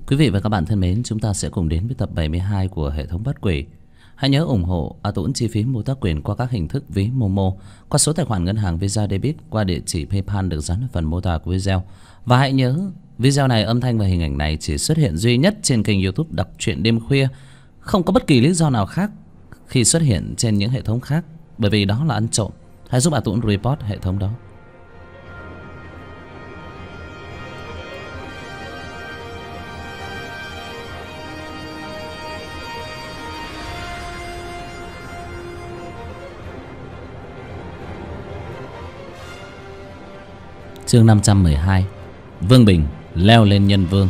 Quý vị và các bạn thân mến, chúng ta sẽ cùng đến với tập 72 của hệ thống bắt quỷ. Hãy nhớ ủng hộ A Tũng chi phí mua tác quyền qua các hình thức ví Momo, qua số tài khoản ngân hàng Visa Debit, qua địa chỉ PayPal được dán ở phần mô tả của video. Và hãy nhớ, video này âm thanh và hình ảnh này chỉ xuất hiện duy nhất trên kênh YouTube Đọc Truyện Đêm Khuya, không có bất kỳ lý do nào khác khi xuất hiện trên những hệ thống khác, bởi vì đó là ăn trộm. Hãy giúp A Tũng report hệ thống đó. Chương 512. Vương Bình leo lên nhân vương.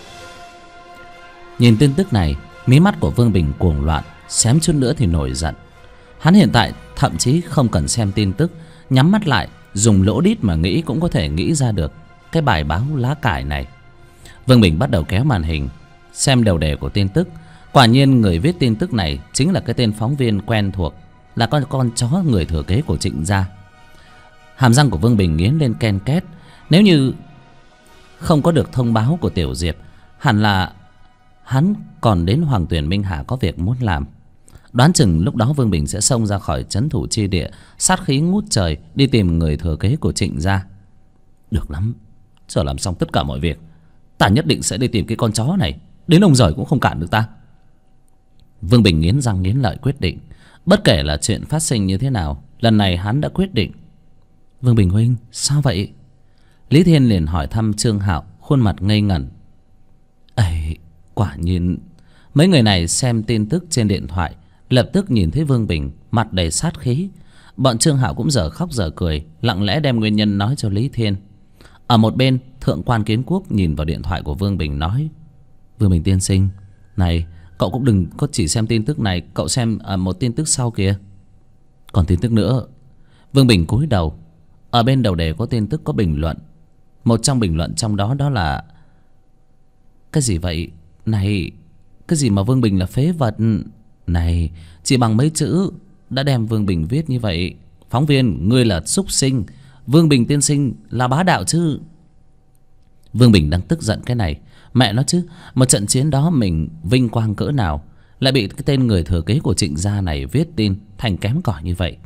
Nhìn tin tức này, mí mắt của Vương Bình cuồng loạn, xém chút nữa thì nổi giận. Hắn hiện tại thậm chí không cần xem tin tức, nhắm mắt lại, dùng lỗ đít mà nghĩ cũng có thể nghĩ ra được cái bài báo lá cải này. Vương Bình bắt đầu kéo màn hình, xem đầu đề của tin tức. Quả nhiên người viết tin tức này chính là cái tên phóng viên quen thuộc, là con chó người thừa kế của Trịnh gia. Hàm răng của Vương Bình nghiến lên ken két. Nếu như không có được thông báo của Tiểu Diệp, hẳn là hắn còn đến Hoàng Tuyền Minh Hà có việc muốn làm. Đoán chừng lúc đó Vương Bình sẽ xông ra khỏi trấn thủ chi địa, sát khí ngút trời, đi tìm người thừa kế của Trịnh gia. Được lắm, chờ làm xong tất cả mọi việc, ta nhất định sẽ đi tìm cái con chó này, đến ông giời cũng không cản được ta. Vương Bình nghiến răng nghiến lợi quyết định. Bất kể là chuyện phát sinh như thế nào, lần này hắn đã quyết định. Vương Bình huynh, sao vậy? Lý Thiên liền hỏi thăm Trương Hạo, khuôn mặt ngây ngẩn. Ấy, quả nhiên mấy người này xem tin tức trên điện thoại, lập tức nhìn thấy Vương Bình mặt đầy sát khí. Bọn Trương Hạo cũng dở khóc dở cười, lặng lẽ đem nguyên nhân nói cho Lý Thiên. Ở một bên, Thượng quan Kiến Quốc nhìn vào điện thoại của Vương Bình nói: Vương Bình tiên sinh, này, cậu cũng đừng có chỉ xem tin tức này, cậu xem một tin tức sau kìa. Còn tin tức nữa. Vương Bình cúi đầu. Ở bên đầu đề có tin tức, có bình luận. Một trong bình luận trong đó đó là: cái gì vậy? Này, cái gì mà Vương Bình là phế vật? Này, chỉ bằng mấy chữ đã đem Vương Bình viết như vậy. Phóng viên, ngươi là súc sinh, Vương Bình tiên sinh là bá đạo chứ. Vương Bình đang tức giận cái này. Mẹ nó chứ, một trận chiến đó mình vinh quang cỡ nào, lại bị cái tên người thừa kế của Trịnh gia này viết tin thành kém cỏi như vậy.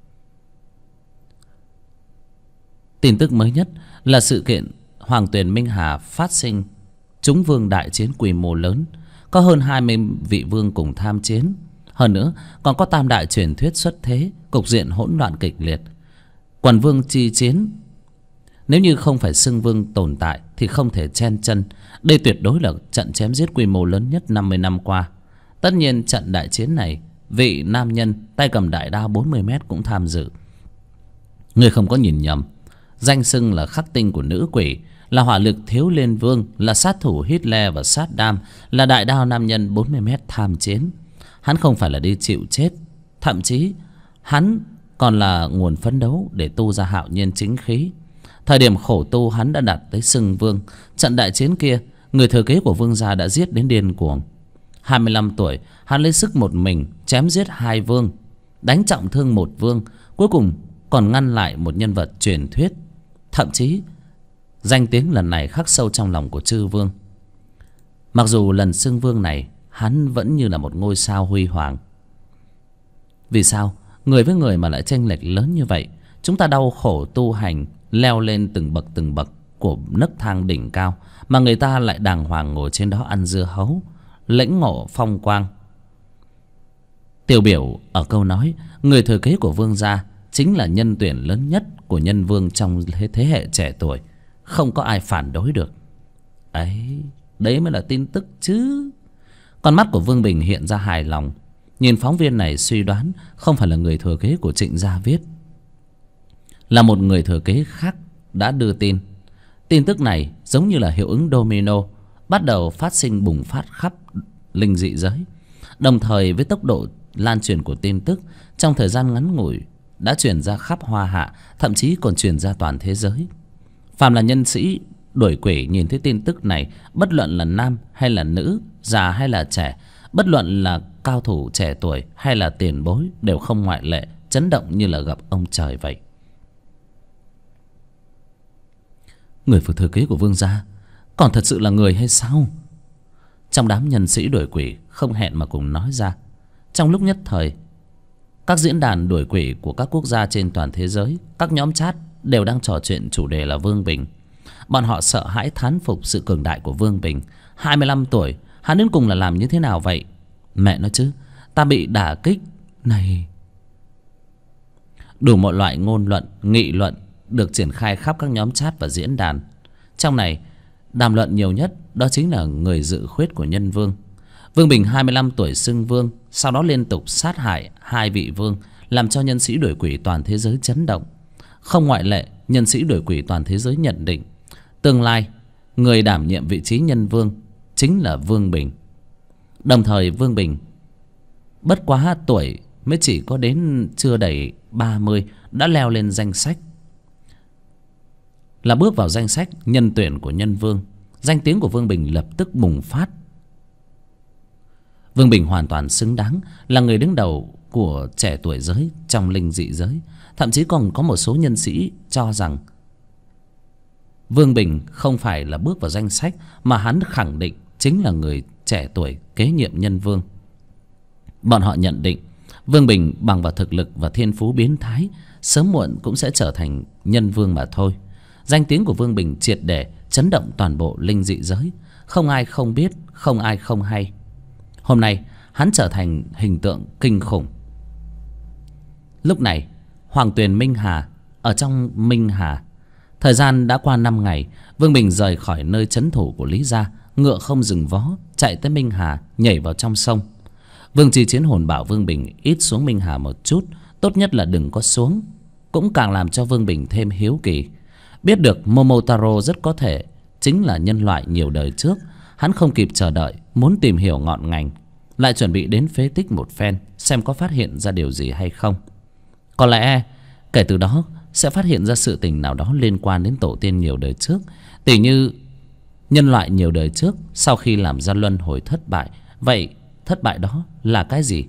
Tin tức mới nhất là sự kiện Hoàng Tuyền Minh Hà phát sinh Chúng Vương đại chiến quy mô lớn, có hơn 20 vị vương cùng tham chiến. Hơn nữa còn có tam đại truyền thuyết xuất thế, cục diện hỗn loạn kịch liệt. Quần vương chi chiến, nếu như không phải xưng vương tồn tại thì không thể chen chân. Đây tuyệt đối là trận chém giết quy mô lớn nhất 50 năm qua. Tất nhiên trận đại chiến này, vị nam nhân tay cầm đại đao 40 mét cũng tham dự. Người không có nhìn nhầm, danh xưng là khắc tinh của nữ quỷ, là hỏa lực thiếu liên vương, là sát thủ Hitler và Saddam, là đại đao nam nhân 40 mét tham chiến. Hắn không phải là đi chịu chết, thậm chí hắn còn là nguồn phấn đấu để tu ra hạo nhiên chính khí. Thời điểm khổ tu hắn đã đạt tới xưng vương. Trận đại chiến kia, người thừa kế của vương gia đã giết đến điên cuồng. 25 tuổi, hắn lấy sức một mình chém giết 2 vương, đánh trọng thương 1 vương, cuối cùng còn ngăn lại một nhân vật truyền thuyết. Thậm chí danh tiếng lần này khắc sâu trong lòng của chư vương. Mặc dù lần xưng vương này hắn vẫn như là một ngôi sao huy hoàng. Vì sao người với người mà lại chênh lệch lớn như vậy? Chúng ta đau khổ tu hành, leo lên từng bậc của nấc thang đỉnh cao, mà người ta lại đàng hoàng ngồi trên đó ăn dưa hấu, lĩnh ngộ phong quang. Tiêu biểu ở câu nói người thừa kế của vương gia chính là nhân tuyển lớn nhất của nhân vương trong thế hệ trẻ tuổi, không có ai phản đối được. Ấy, đấy mới là tin tức chứ. Con mắt của Vương Bình hiện ra hài lòng, nhìn phóng viên này suy đoán không phải là người thừa kế của Trịnh gia viết, là một người thừa kế khác đã đưa tin. Tin tức này giống như là hiệu ứng domino, bắt đầu phát sinh bùng phát khắp linh dị giới. Đồng thời với tốc độ lan truyền của tin tức, trong thời gian ngắn ngủi đã truyền ra khắp Hoa Hạ, thậm chí còn truyền ra toàn thế giới. Phàm là nhân sĩ đuổi quỷ nhìn thấy tin tức này, bất luận là nam hay là nữ, già hay là trẻ, bất luận là cao thủ trẻ tuổi hay là tiền bối, đều không ngoại lệ, chấn động như là gặp ông trời vậy. Người thừa kế của vương gia còn thật sự là người hay sao? trong đám nhân sĩ đuổi quỷ không hẹn mà cùng nói ra. Trong lúc nhất thời, các diễn đàn đuổi quỷ của các quốc gia trên toàn thế giới, các nhóm chat đều đang trò chuyện chủ đề là Vương Bình. Bọn họ sợ hãi thán phục sự cường đại của Vương Bình. 25 tuổi, hắn đến cùng là làm như thế nào vậy? Mẹ nói chứ, ta bị đả kích này. Đủ mọi loại ngôn luận, nghị luận được triển khai khắp các nhóm chat và diễn đàn. Trong này, đàm luận nhiều nhất đó chính là người dự khuyết của nhân vương. Vương Bình 25 tuổi xưng vương, sau đó liên tục sát hại 2 vị vương, làm cho nhân sĩ đuổi quỷ toàn thế giới chấn động. Không ngoại lệ, nhân sĩ đuổi quỷ toàn thế giới nhận định tương lai người đảm nhiệm vị trí nhân vương chính là Vương Bình. Đồng thời Vương Bình bất quá tuổi mới chỉ có đến chưa đầy 30 đã leo lên danh sách, là bước vào danh sách nhân tuyển của nhân vương. Danh tiếng của Vương Bình lập tức bùng phát. Vương Bình hoàn toàn xứng đáng là người đứng đầu của trẻ tuổi giới trong linh dị giới. Thậm chí còn có một số nhân sĩ cho rằng Vương Bình không phải là bước vào danh sách, mà hắn khẳng định chính là người trẻ tuổi kế nhiệm nhân vương. Bọn họ nhận định Vương Bình bằng vào thực lực và thiên phú biến thái, sớm muộn cũng sẽ trở thành nhân vương mà thôi. Danh tiếng của Vương Bình triệt để chấn động toàn bộ linh dị giới, không ai không biết, không ai không hay. Hôm nay hắn trở thành hình tượng kinh khủng. Lúc này Hoàng Tuyền Minh Hà ở trong Minh Hà. Thời gian đã qua 5 ngày, Vương Bình rời khỏi nơi trấn thủ của Lý gia, ngựa không dừng vó chạy tới Minh Hà, nhảy vào trong sông. Vương Chi Chiến Hồn bảo Vương Bình ít xuống Minh Hà một chút, tốt nhất là đừng có xuống. Cũng càng làm cho Vương Bình thêm hiếu kỳ. Biết được Momotaro rất có thể chính là nhân loại nhiều đời trước, hắn không kịp chờ đợi, muốn tìm hiểu ngọn ngành, lại chuẩn bị đến phế tích một phen, xem có phát hiện ra điều gì hay không. Có lẽ kể từ đó sẽ phát hiện ra sự tình nào đó liên quan đến tổ tiên nhiều đời trước. Tỉ như nhân loại nhiều đời trước sau khi làm ra luân hồi thất bại, vậy thất bại đó là cái gì?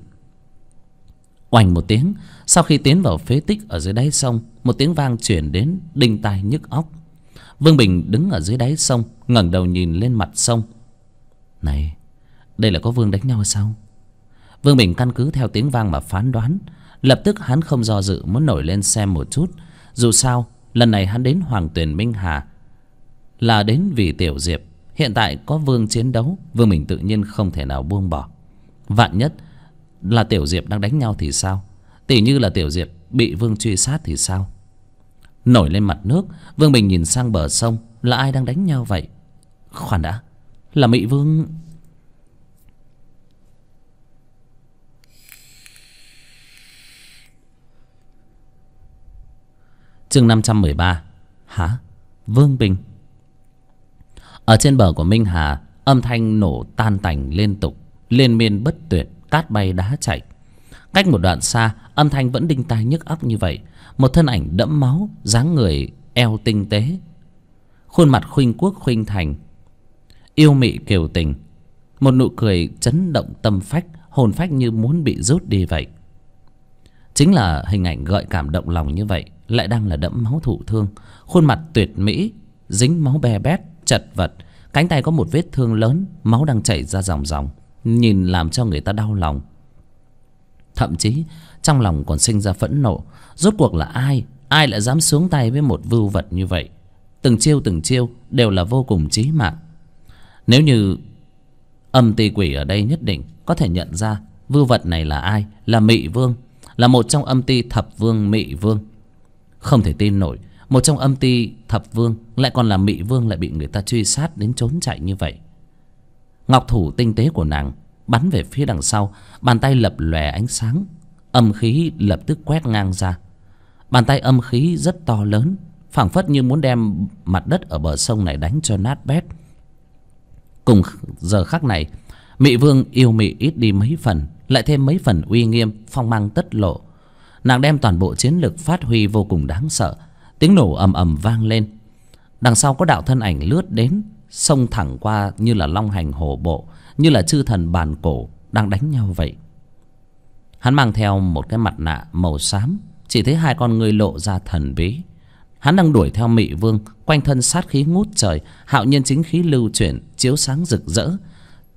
Oành một tiếng, sau khi tiến vào phế tích ở dưới đáy sông, một tiếng vang truyền đến đinh tai nhức óc. Vương Bình đứng ở dưới đáy sông, ngẩng đầu nhìn lên mặt sông. Này, đây là có vương đánh nhau sao? Vương Bình căn cứ theo tiếng vang mà phán đoán. Lập tức hắn không do dự muốn nổi lên xem một chút. Dù sao lần này hắn đến Hoàng Tuyền Minh Hà là đến vì Tiểu Diệp. Hiện tại có vương chiến đấu, Vương Bình tự nhiên không thể nào buông bỏ. Vạn nhất là Tiểu Diệp đang đánh nhau thì sao? Tỉ như là Tiểu Diệp bị vương truy sát thì sao? Nổi lên mặt nước, Vương Bình nhìn sang bờ sông. Là ai đang đánh nhau vậy? Khoan đã, là Mị Vương. Chương 513. Hả? Vương Bình? Ở trên bờ của Minh Hà, âm thanh nổ tan tành liên tục, liên miên bất tuyệt, cát bay đá chạy. Cách một đoạn xa, âm thanh vẫn đinh tai nhức óc như vậy. Một thân ảnh đẫm máu, dáng người eo tinh tế, khuôn mặt khuynh quốc khuynh thành, yêu mị kiều tình, một nụ cười chấn động tâm phách, hồn phách như muốn bị rút đi vậy. Chính là hình ảnh gợi cảm động lòng như vậy, lại đang là đẫm máu thụ thương. Khuôn mặt tuyệt mỹ, dính máu be bét, chật vật, cánh tay có một vết thương lớn, máu đang chảy ra ròng ròng, nhìn làm cho người ta đau lòng. Thậm chí trong lòng còn sinh ra phẫn nộ. Rốt cuộc là ai lại dám xuống tay với một vưu vật như vậy? Từng chiêu đều là vô cùng chí mạng. Nếu như âm ty quỷ ở đây nhất định có thể nhận ra vưu vật này là ai. Là Mị Vương, là một trong âm ty thập vương Mị Vương. Không thể tin nổi, một trong âm ty thập vương lại còn là Mị Vương, lại bị người ta truy sát đến trốn chạy như vậy. Ngọc thủ tinh tế của nàng bắn về phía đằng sau, bàn tay lập lòe ánh sáng, âm khí lập tức quét ngang ra. Bàn tay âm khí rất to lớn, phảng phất như muốn đem mặt đất ở bờ sông này đánh cho nát bét. Cùng giờ khắc này, Mị Vương yêu mị ít đi mấy phần, lại thêm mấy phần uy nghiêm phong mang tất lộ. Nàng đem toàn bộ chiến lực phát huy vô cùng đáng sợ. Tiếng nổ ầm ầm vang lên. Đằng sau có đạo thân ảnh lướt đến, xông thẳng qua như là long hành hổ bộ, như là chư thần bàn cổ đang đánh nhau vậy. Hắn mang theo một cái mặt nạ màu xám, chỉ thấy hai con ngươi lộ ra thần bí. Hắn đang đuổi theo Mị Vương, quanh thân sát khí ngút trời, hạo nhiên chính khí lưu chuyển, chiếu sáng rực rỡ.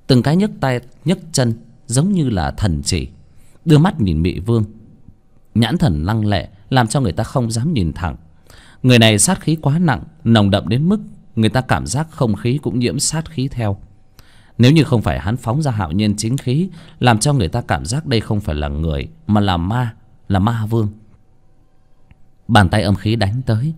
từng cái nhấc tay nhấc chân giống như là thần chỉ, đưa mắt nhìn Mị Vương, nhãn thần lăng lệ làm cho người ta không dám nhìn thẳng. Người này sát khí quá nặng, nồng đậm đến mức người ta cảm giác không khí cũng nhiễm sát khí theo. Nếu như không phải hắn phóng ra hạo nhiên chính khí, làm cho người ta cảm giác đây không phải là người mà là ma, là ma vương. Bàn tay âm khí đánh tới,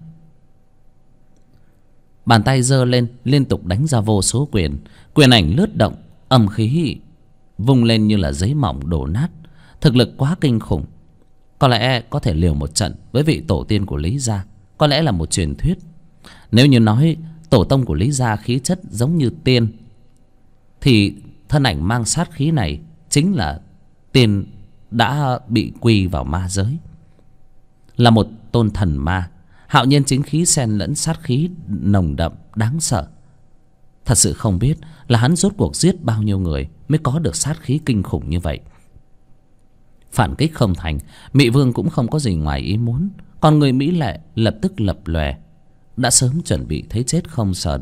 bàn tay giơ lên liên tục đánh ra vô số quyền. Quyền ảnh lướt động, âm khí vung lên như là giấy mỏng đổ nát. Thực lực quá kinh khủng, có lẽ có thể liều một trận với vị tổ tiên của Lý gia. Có lẽ là một truyền thuyết. Nếu như nói tổ tông của Lý gia khí chất giống như tiên, thì thân ảnh mang sát khí này chính là tiên đã bị quy vào ma giới, là một tôn thần ma. Hạo nhiên chính khí xen lẫn sát khí nồng đậm đáng sợ. Thật sự không biết là hắn rốt cuộc giết bao nhiêu người mới có được sát khí kinh khủng như vậy. Phản kích không thành, Mị Vương cũng không có gì ngoài ý muốn. Còn người mỹ lệ lập tức lập lòe, đã sớm chuẩn bị thấy chết không sờn.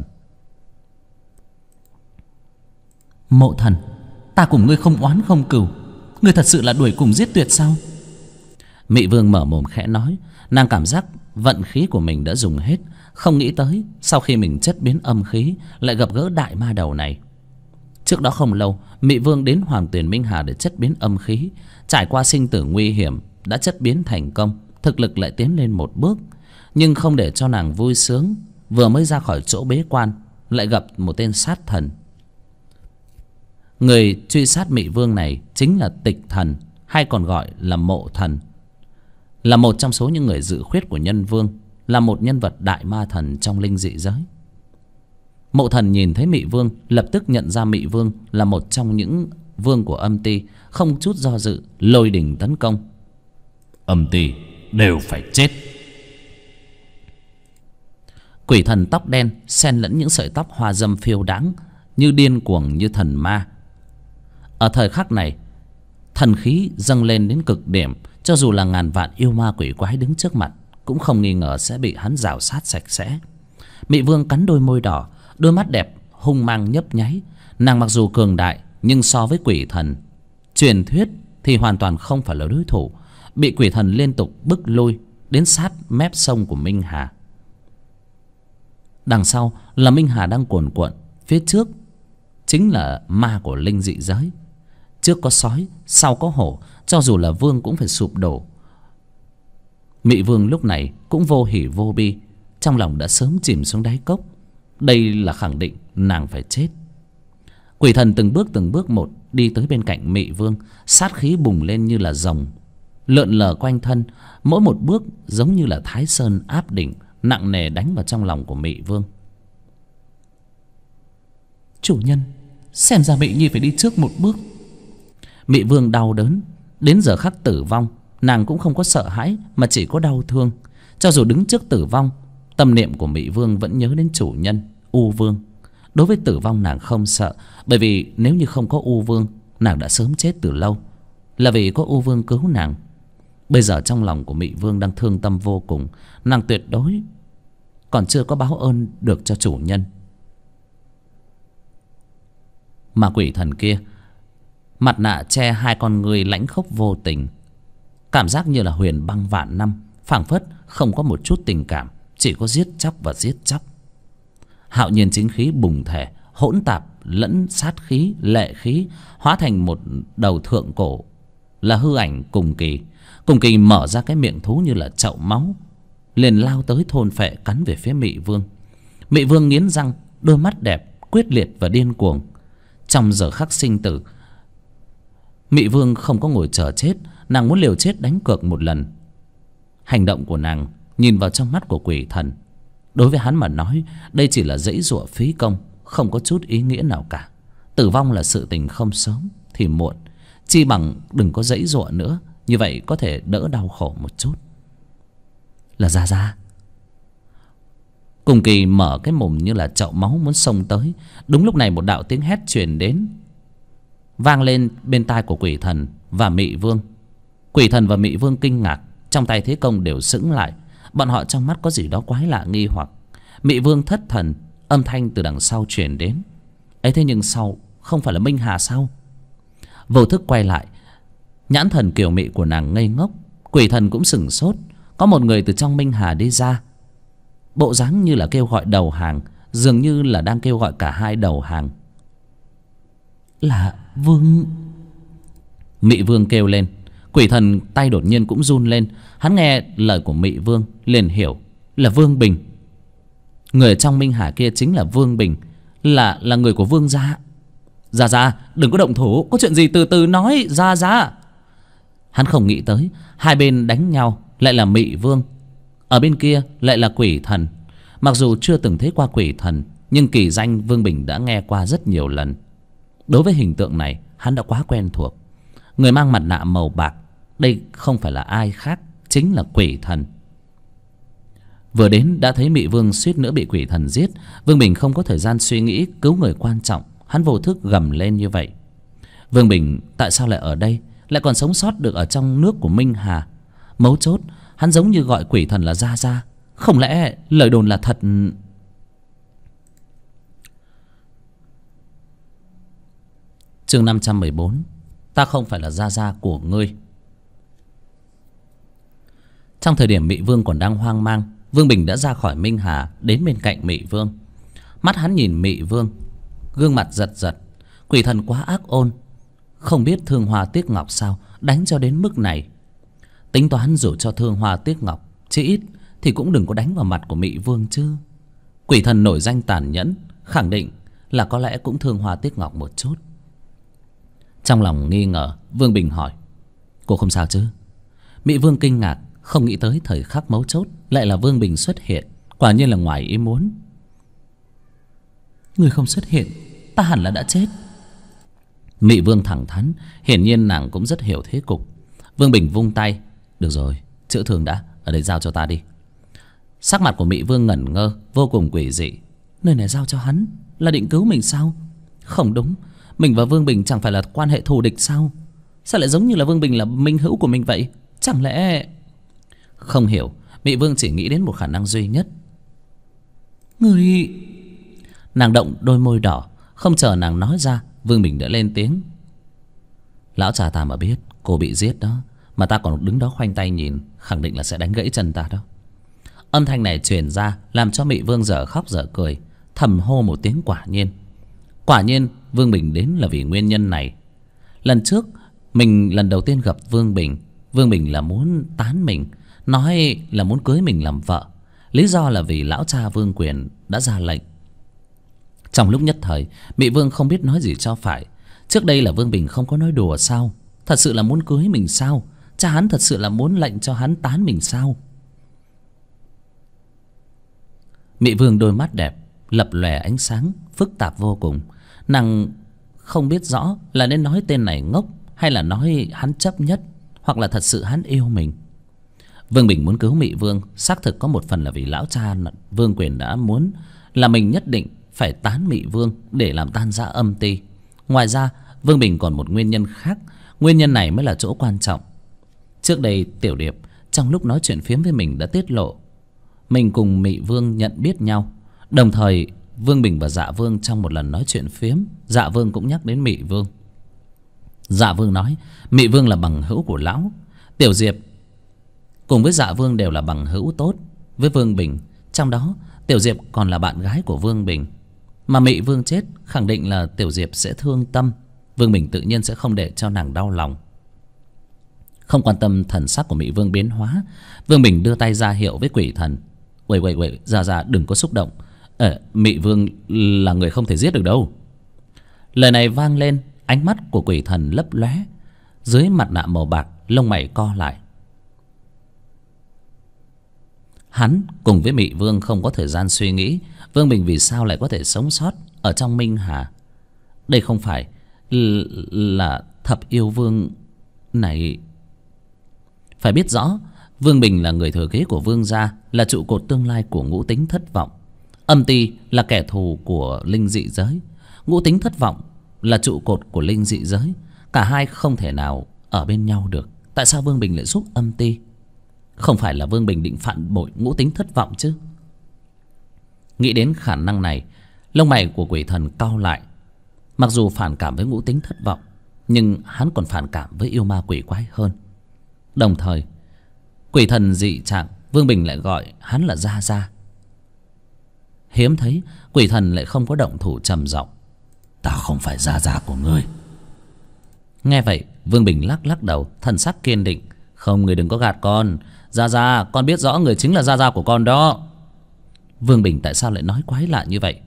Mộ thần, ta cùng ngươi không oán không cừu, ngươi thật sự là đuổi cùng giết tuyệt sao? Mị Vương mở mồm khẽ nói. Nàng cảm giác vận khí của mình đã dùng hết, không nghĩ tới sau khi mình chất biến âm khí lại gặp gỡ đại ma đầu này. Trước đó không lâu, Mị Vương đến Hoàng Tuyền Minh Hà để chất biến âm khí, trải qua sinh tử nguy hiểm đã chất biến thành công, thực lực lại tiến lên một bước. Nhưng không để cho nàng vui sướng, vừa mới ra khỏi chỗ bế quan lại gặp một tên sát thần. Người truy sát Mị Vương này chính là Tịch Thần, hay còn gọi là Mộ Thần, là một trong số những người dự khuyết của Nhân Vương, là một nhân vật đại ma thần trong linh dị giới. Mộ Thần nhìn thấy Mị Vương lập tức nhận ra Mị Vương là một trong những vương của âm ti, không chút do dự lôi đỉnh tấn công. Âm ti đều phải chết. Quỷ thần tóc đen xen lẫn những sợi tóc hoa dâm phiêu đãng, như điên cuồng như thần ma. Ở thời khắc này, thần khí dâng lên đến cực điểm, cho dù là ngàn vạn yêu ma quỷ quái đứng trước mặt cũng không nghi ngờ sẽ bị hắn rào sát sạch sẽ. Mị Vương cắn đôi môi đỏ, đôi mắt đẹp hung mang nhấp nháy. Nàng mặc dù cường đại, nhưng so với quỷ thần truyền thuyết thì hoàn toàn không phải là đối thủ. Bị quỷ thần liên tục bức lôi đến sát mép sông của Minh Hà. Đằng sau là Minh Hà đang cuồn cuộn, phía trước chính là ma của linh dị giới. Trước có sói, sau có hổ, cho dù là vương cũng phải sụp đổ. Mị Vương lúc này cũng vô hỉ vô bi, trong lòng đã sớm chìm xuống đáy cốc. Đây là khẳng định nàng phải chết. Quỷ thần từng bước một đi tới bên cạnh Mị Vương, sát khí bùng lên như là rồng, lượn lờ quanh thân. Mỗi một bước giống như là Thái Sơn áp đỉnh, nặng nề đánh vào trong lòng của Mị Vương. Chủ nhân, xem ra Mị Nhi phải đi trước một bước. Mị Vương đau đớn, đến giờ khắc tử vong nàng cũng không có sợ hãi mà chỉ có đau thương. Cho dù đứng trước tử vong, tâm niệm của Mị Vương vẫn nhớ đến chủ nhân U Vương. Đối với tử vong nàng không sợ, bởi vì nếu như không có U Vương, nàng đã sớm chết từ lâu. Là vì có U Vương cứu nàng. Bây giờ trong lòng của Mị Vương đang thương tâm vô cùng. Nàng tuyệt đối còn chưa có báo ơn được cho chủ nhân. Mà quỷ thần kia, mặt nạ che hai con người lãnh khốc vô tình, cảm giác như là huyền băng vạn năm, phảng phất không có một chút tình cảm, chỉ có giết chóc và giết chóc. Hạo nhiên chính khí bùng thể, hỗn tạp lẫn sát khí, lệ khí, hóa thành một đầu thượng cổ là hư ảnh Cùng Kỳ. Cùng Kỳ mở ra cái miệng thú như là chậu máu, liền lao tới thôn phệ cắn về phía Mị Vương. Mị Vương nghiến răng, đôi mắt đẹp quyết liệt và điên cuồng. Trong giờ khắc sinh tử, Mị Vương không có ngồi chờ chết, nàng muốn liều chết đánh cược một lần. Hành động của nàng nhìn vào trong mắt của quỷ thần, đối với hắn mà nói đây chỉ là giãy giụa phí công, không có chút ý nghĩa nào cả. Tử vong là sự tình không sớm thì muộn, chi bằng đừng có giãy giụa nữa, như vậy có thể đỡ đau khổ một chút. Là Gia Gia. Cùng Kỳ mở cái mồm như là chậu máu muốn xông tới. Đúng lúc này một đạo tiếng hét truyền đến, vang lên bên tai của quỷ thần và Mị Vương. Quỷ thần và Mị Vương kinh ngạc, trong tay thế công đều sững lại. Bọn họ trong mắt có gì đó quái lạ nghi hoặc. Mị Vương thất thần, âm thanh từ đằng sau truyền đến. Ấy thế nhưng sau không phải là Minh Hà sao? Vô thức quay lại, nhãn thần kiều mị của nàng ngây ngốc. Quỷ thần cũng sửng sốt. Có một người từ trong Minh Hà đi ra, bộ dáng như là kêu gọi đầu hàng, dường như là đang kêu gọi cả hai đầu hàng. Là Vương. Mị Vương kêu lên. Quỷ thần tay đột nhiên cũng run lên. Hắn nghe lời của Mị Vương liền hiểu là Vương Bình. Người trong Minh Hà kia chính là Vương Bình, là người của Vương gia. Gia Gia, đừng có động thủ, có chuyện gì từ từ nói. Gia Gia. Hắn không nghĩ tới hai bên đánh nhau lại là Mị Vương, ở bên kia lại là quỷ thần. Mặc dù chưa từng thấy qua quỷ thần, nhưng kỳ danh Vương Bình đã nghe qua rất nhiều lần. Đối với hình tượng này hắn đã quá quen thuộc. Người mang mặt nạ màu bạc, đây không phải là ai khác, chính là quỷ thần. Vừa đến đã thấy Mị Vương suýt nữa bị quỷ thần giết. Vương Bình không có thời gian suy nghĩ cứu người quan trọng, hắn vô thức gầm lên như vậy. Vương Bình tại sao lại ở đây, lại còn sống sót được ở trong nước của Minh Hà? Mấu chốt hắn giống như gọi quỷ thần là Gia Gia. Không lẽ lời đồn là thật? Chương 514. Ta không phải là Gia Gia của ngươi. Trong thời điểm Mị Vương còn đang hoang mang, Vương Bình đã ra khỏi Minh Hà, đến bên cạnh Mị Vương. Mắt hắn nhìn Mị Vương, gương mặt giật giật. Quỷ thần quá ác ôn, không biết thương hoa tiếc ngọc sao, đánh cho đến mức này. Tính toán dù cho thương hoa tiếc ngọc, chí ít thì cũng đừng có đánh vào mặt của Mị Vương chứ. Quỷ thần nổi danh tàn nhẫn, khẳng định là có lẽ cũng thương hoa tiếc ngọc một chút. Trong lòng nghi ngờ, Vương Bình hỏi: cô không sao chứ? Mị Vương kinh ngạc, không nghĩ tới thời khắc mấu chốt lại là Vương Bình xuất hiện. Quả nhiên là ngoài ý muốn. Người không xuất hiện, ta hẳn là đã chết. Mị Vương thẳng thắn, hiển nhiên nàng cũng rất hiểu thế cục. Vương Bình vung tay: được rồi, chữa thương đã, ở đây giao cho ta đi. Sắc mặt của Mị Vương ngẩn ngơ, vô cùng quỷ dị. Nơi này giao cho hắn là định cứu mình sao? Không đúng, mình và Vương Bình chẳng phải là quan hệ thù địch sao? Sao lại giống như là Vương Bình là minh hữu của mình vậy? Chẳng lẽ... Không hiểu, Mị Vương chỉ nghĩ đến một khả năng duy nhất. Người... Nàng động đôi môi đỏ. Không chờ nàng nói ra, Vương Bình đã lên tiếng: lão cha ta mà biết cô bị giết đó, mà ta còn đứng đó khoanh tay nhìn, khẳng định là sẽ đánh gãy chân ta đó. Âm thanh này truyền ra làm cho Mị Vương dở khóc dở cười, thầm hô một tiếng quả nhiên. Quả nhiên Vương Bình đến là vì nguyên nhân này. Lần trước mình lần đầu tiên gặp Vương Bình, Vương Bình là muốn tán mình, nói là muốn cưới mình làm vợ. Lý do là vì lão cha Vương Quyền đã ra lệnh. Trong lúc nhất thời, Mị Vương không biết nói gì cho phải. Trước đây là Vương Bình không có nói đùa sao? Thật sự là muốn cưới mình sao? Cha hắn thật sự là muốn lệnh cho hắn tán mình sao? Mị Vương đôi mắt đẹp lập lòe ánh sáng phức tạp vô cùng. Nàng không biết rõ là nên nói tên này ngốc, hay là nói hắn chấp nhất, hoặc là thật sự hắn yêu mình. Vương Bình muốn cứu Mị Vương xác thực có một phần là vì lão cha Vương Quyền đã muốn là mình nhất định phải tán Mị Vương để làm tan rã âm ti. Ngoài ra Vương Bình còn một nguyên nhân khác. Nguyên nhân này mới là chỗ quan trọng. Trước đây Tiểu Điệp trong lúc nói chuyện phiếm với mình đã tiết lộ mình cùng Mị Vương nhận biết nhau. Đồng thời Vương Bình và Dạ Vương trong một lần nói chuyện phiếm, Dạ Vương cũng nhắc đến Mị Vương. Dạ Vương nói Mị Vương là bằng hữu của lão. Tiểu Diệp cùng với Dạ Vương đều là bằng hữu tốt với Vương Bình. Trong đó Tiểu Diệp còn là bạn gái của Vương Bình. Mà Mị Vương chết, khẳng định là Tiểu Diệp sẽ thương tâm. Vương Bình tự nhiên sẽ không để cho nàng đau lòng. Không quan tâm thần sắc của Mị Vương biến hóa, Vương Bình đưa tay ra hiệu với quỷ thần: Uầy, Gia đừng có xúc động. Mị Vương là người không thể giết được đâu. Lời này vang lên, ánh mắt của quỷ thần lấp lóe. Dưới mặt nạ màu bạc, lông mày co lại. Hắn cùng với Mị Vương không có thời gian suy nghĩ Vương Bình vì sao lại có thể sống sót ở trong Minh Hà. Đây không phải là Thập Yêu Vương này. Phải biết rõ Vương Bình là người thừa kế của Vương gia, là trụ cột tương lai của Ngũ Tính Thất Vọng. Âm Ti là kẻ thù của linh dị giới, Ngũ Tính Thất Vọng là trụ cột của linh dị giới. Cả hai không thể nào ở bên nhau được. Tại sao Vương Bình lại giúp Âm Ti? Không phải là Vương Bình định phản bội Ngũ Tính Thất Vọng chứ? Nghĩ đến khả năng này, lông mày của quỷ thần cau lại. Mặc dù phản cảm với Ngũ Tính Thất Vọng, nhưng hắn còn phản cảm với yêu ma quỷ quái hơn. Đồng thời quỷ thần dị trạng, Vương Bình lại gọi hắn là Gia Gia. Hiếm thấy quỷ thần lại không có động thủ trầm giọng: Ta không phải Gia Gia của ngươi. Nghe vậy Vương Bình lắc lắc đầu, thần sắc kiên định: Không, người đừng có gạt con. Gia Gia, con biết rõ người chính là Gia Gia của con đó. Vương Bình tại sao lại nói quái lạ như vậy?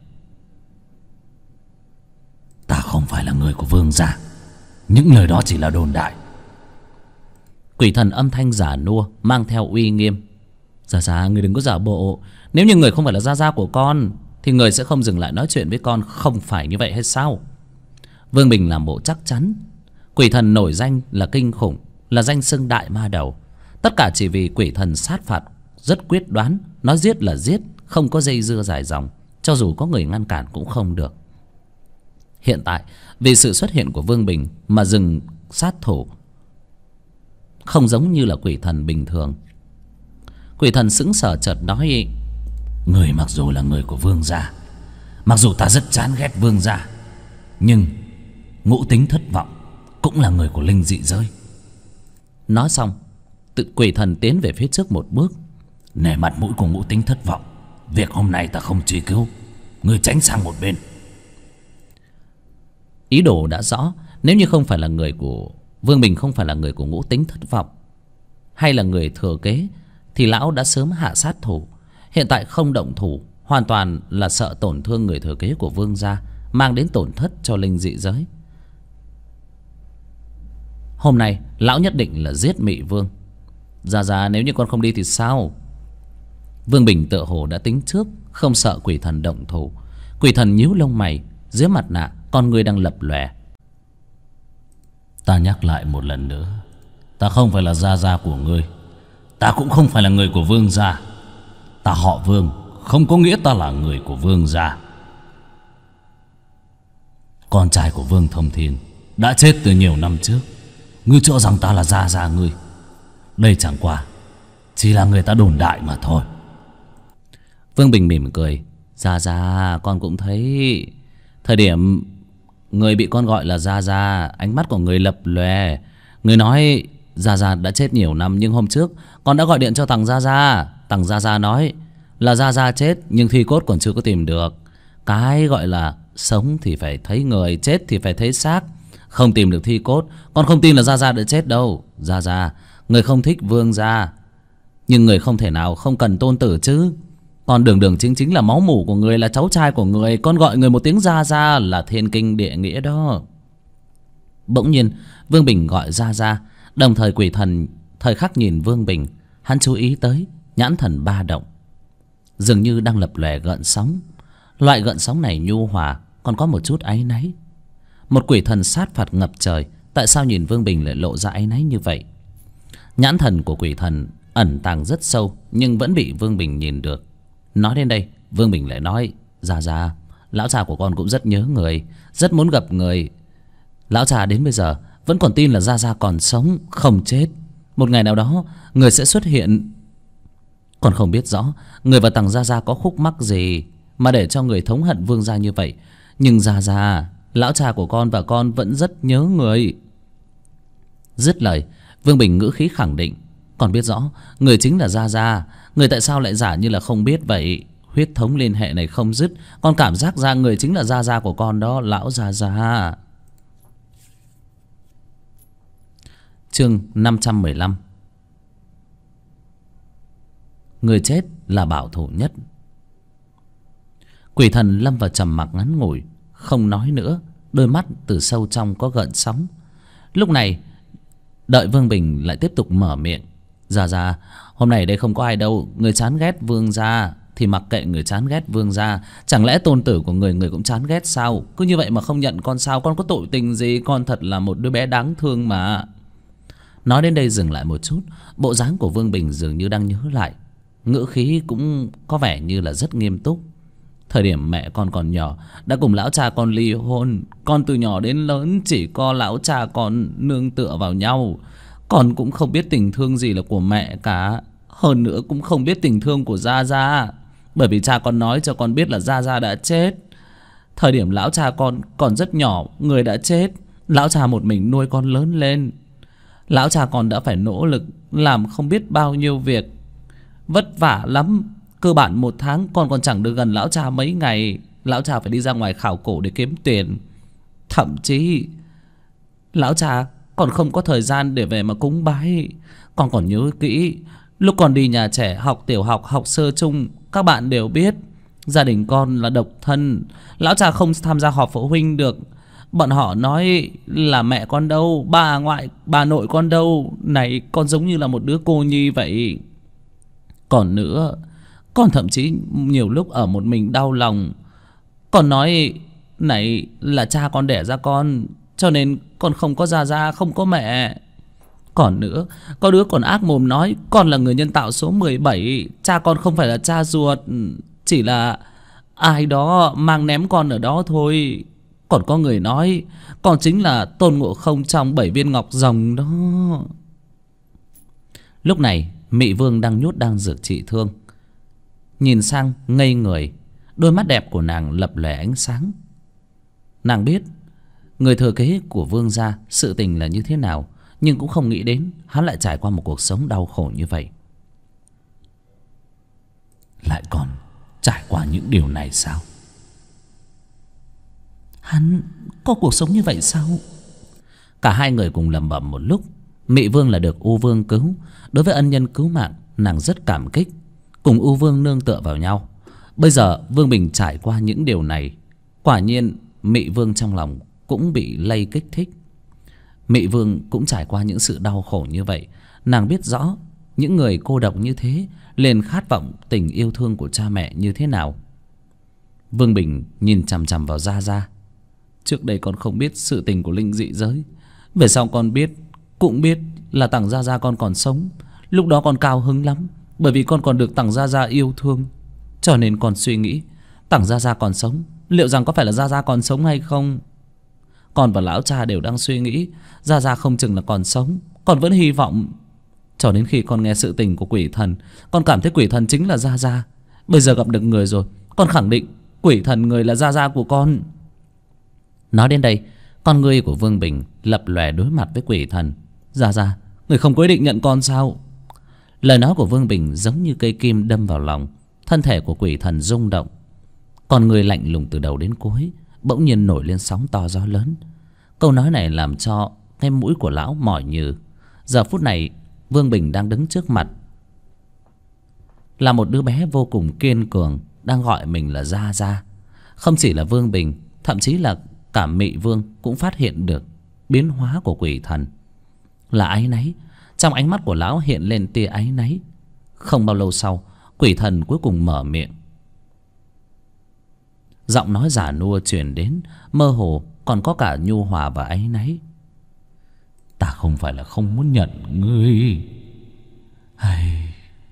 Ta không phải là người của Vương gia. Những lời đó chỉ là đồn đại. Quỷ thần âm thanh giả nua mang theo uy nghiêm: Gia Gia, người đừng có giả bộ. Nếu như người không phải là Gia Gia của con thì người sẽ không dừng lại nói chuyện với con, không phải như vậy hay sao? Vương Bình làm bộ chắc chắn. Quỷ thần nổi danh là kinh khủng, là danh xưng đại ma đầu. Tất cả chỉ vì quỷ thần sát phạt rất quyết đoán, nói giết là giết, không có dây dưa dài dòng, cho dù có người ngăn cản cũng không được. Hiện tại vì sự xuất hiện của Vương Bình mà dừng sát thủ, không giống như là quỷ thần bình thường. Quỷ thần sững sờ chợt nói: Người mặc dù là người của Vương gia, mặc dù ta rất chán ghét Vương gia, nhưng Ngũ Tính Thất Vọng cũng là người của linh dị giới. Nói xong tự quỷ thần tiến về phía trước một bước: Nể mặt mũi của Ngũ Tính Thất Vọng, việc hôm nay ta không truy cứu, người tránh sang một bên. Ý đồ đã rõ. Nếu như không phải là người của Vương Bình, không phải là người của Ngũ Tính Thất Vọng, hay là người thừa kế, thì lão đã sớm hạ sát thủ. Hiện tại không động thủ hoàn toàn là sợ tổn thương người thừa kế của Vương gia, mang đến tổn thất cho linh dị giới. Hôm nay lão nhất định là giết Mị Vương. Gia Gia, nếu như con không đi thì sao? Vương Bình tựa hồ đã tính trước, không sợ quỷ thần động thủ. Quỷ thần nhíu lông mày, dưới mặt nạ con người đang lập lòe: Ta nhắc lại một lần nữa, ta không phải là Gia Gia của ngươi. Ta cũng không phải là người của Vương gia. Ta họ Vương, không có nghĩa ta là người của Vương gia. Con trai của Vương Thông Thiên đã chết từ nhiều năm trước. Ngươi cho rằng ta là Gia Gia ngươi? Đây chẳng qua chỉ là người ta đồn đại mà thôi. Vương Bình mỉm cười: Gia Gia, con cũng thấy thời điểm người bị con gọi là Gia Gia, ánh mắt của người lập lòe. Người nói Gia Gia đã chết nhiều năm, nhưng hôm trước con đã gọi điện cho thằng Gia Gia. Thằng Gia Gia nói là Gia Gia chết nhưng thi cốt còn chưa có tìm được. Cái gọi là sống thì phải thấy người, chết thì phải thấy xác. Không tìm được thi cốt, con không tin là Gia Gia đã chết đâu. Gia Gia, người không thích Vương gia, nhưng người không thể nào không cần tôn tử chứ. Con đường đường chính chính là máu mủ của người, là cháu trai của người. Con gọi người một tiếng Gia Gia là thiên kinh địa nghĩa đó. Bỗng nhiên Vương Bình gọi Gia Gia. Đồng thời quỷ thần thời khắc nhìn Vương Bình, hắn chú ý tới nhãn thần ba động, dường như đang lập lòe gợn sóng. Loại gợn sóng này nhu hòa, còn có một chút áy náy. Một quỷ thần sát phạt ngập trời, tại sao nhìn Vương Bình lại lộ ra áy náy như vậy? Nhãn thần của quỷ thần ẩn tàng rất sâu, nhưng vẫn bị Vương Bình nhìn được. Nói đến đây Vương Bình lại nói: Gia Gia, lão già của con cũng rất nhớ người, rất muốn gặp người. Lão già đến bây giờ vẫn còn tin là Gia Gia còn sống, không chết. Một ngày nào đó người sẽ xuất hiện. Con không biết rõ người và thằng Gia Gia có khúc mắc gì mà để cho người thống hận Vương gia như vậy. Nhưng Gia Gia, lão cha của con và con vẫn rất nhớ người. Dứt lời Vương Bình ngữ khí khẳng định: Con biết rõ người chính là Gia Gia. Người tại sao lại giả như là không biết vậy? Huyết thống liên hệ này không dứt. Con cảm giác ra người chính là Gia Gia của con đó, lão Gia Gia. Chương 515. Người chết là bảo thủ nhất. Quỷ thần lâm vào trầm mặc ngắn ngủi, không nói nữa, đôi mắt từ sâu trong có gợn sóng. Lúc này đợi Vương Bình lại tiếp tục mở miệng: Gia Gia, hôm nay đây không có ai đâu. Người chán ghét Vương gia thì mặc kệ người chán ghét Vương gia. Chẳng lẽ tôn tử của người cũng chán ghét sao? Cứ như vậy mà không nhận con sao? Con có tội tình gì? Con thật là một đứa bé đáng thương mà. Nói đến đây dừng lại một chút, bộ dáng của Vương Bình dường như đang nhớ lại, ngữ khí cũng có vẻ như là rất nghiêm túc. Thời điểm mẹ con còn nhỏ đã cùng lão cha con ly hôn. Con từ nhỏ đến lớn chỉ có lão cha con nương tựa vào nhau. Con cũng không biết tình thương gì là của mẹ cả. Hơn nữa cũng không biết tình thương của Gia Gia, bởi vì cha con nói cho con biết là Gia Gia đã chết. Thời điểm lão cha con còn rất nhỏ, người đã chết. Lão cha một mình nuôi con lớn lên. Lão cha con đã phải nỗ lực làm không biết bao nhiêu việc, vất vả lắm. Cơ bản 1 tháng con còn chẳng được gần lão cha mấy ngày. Lão cha phải đi ra ngoài khảo cổ để kiếm tiền. Thậm chí lão cha còn không có thời gian để về mà cúng bái. Con còn nhớ kỹ, lúc còn đi nhà trẻ học tiểu học, học sơ chung, các bạn đều biết gia đình con là độc thân. Lão cha không tham gia họp phụ huynh được. Bọn họ nói là mẹ con đâu, bà ngoại, bà nội con đâu. Này, con giống như là một đứa cô nhi vậy. Còn nữa, con thậm chí nhiều lúc ở một mình đau lòng. Con nói này là cha con đẻ ra con, cho nên con không có gia, không có mẹ. Còn nữa, có đứa còn ác mồm nói con là người nhân tạo số 17. Cha con không phải là cha ruột, chỉ là ai đó mang ném con ở đó thôi. Còn có người nói con chính là Tôn Ngộ Không trong 7 viên ngọc rồng đó. Lúc này Mị Vương đang nhốt đang dược trị thương, nhìn sang ngây người. Đôi mắt đẹp của nàng lập lòe ánh sáng. Nàng biết người thừa kế của Vương gia sự tình là như thế nào, nhưng cũng không nghĩ đến hắn lại trải qua một cuộc sống đau khổ như vậy. Lại còn trải qua những điều này sao? Hắn có cuộc sống như vậy sao? Cả hai người cùng lẩm bẩm một lúc. Mị Vương là được U Vương cứu. Đối với ân nhân cứu mạng, nàng rất cảm kích, cùng U Vương nương tựa vào nhau. Bây giờ Vương Bình trải qua những điều này, quả nhiên Mị Vương trong lòng cũng bị lây kích thích. Mị Vương cũng trải qua những sự đau khổ như vậy. Nàng biết rõ những người cô độc như thế liền khát vọng tình yêu thương của cha mẹ như thế nào. Vương Bình nhìn chằm chằm vào Gia Gia. Trước đây con không biết sự tình của linh dị giới, về sau con biết, cũng biết là Tằng Gia Gia con còn sống. Lúc đó con cao hứng lắm, bởi vì con còn được Tằng Gia Gia yêu thương. Cho nên con suy nghĩ Tằng Gia Gia còn sống, liệu rằng có phải là Gia Gia còn sống hay không. Con và lão cha đều đang suy nghĩ Gia Gia không chừng là còn sống. Con vẫn hy vọng. Cho đến khi con nghe sự tình của quỷ thần, con cảm thấy quỷ thần chính là Gia Gia. Bây giờ gặp được người rồi, con khẳng định quỷ thần người là Gia Gia của con. Nói đến đây, con ngươi của Vương Bình lập lòe đối mặt với quỷ thần. Gia Gia, người không có ý định nhận con sao? Lời nói của Vương Bình giống như cây kim đâm vào lòng. Thân thể của quỷ thần rung động. Con người lạnh lùng từ đầu đến cuối bỗng nhiên nổi lên sóng to gió lớn. Câu nói này làm cho cái mũi của lão mỏi nhừ. Giờ phút này Vương Bình đang đứng trước mặt là một đứa bé vô cùng kiên cường, đang gọi mình là Gia Gia. Không chỉ là Vương Bình, thậm chí là cả Mị Vương cũng phát hiện được biến hóa của quỷ thần. Là áy náy. Trong ánh mắt của lão hiện lên tia áy náy. Không bao lâu sau, quỷ thần cuối cùng mở miệng. Giọng nói già nua truyền đến, mơ hồ còn có cả nhu hòa và áy náy. Ta không phải là không muốn nhận ngươi. Hay...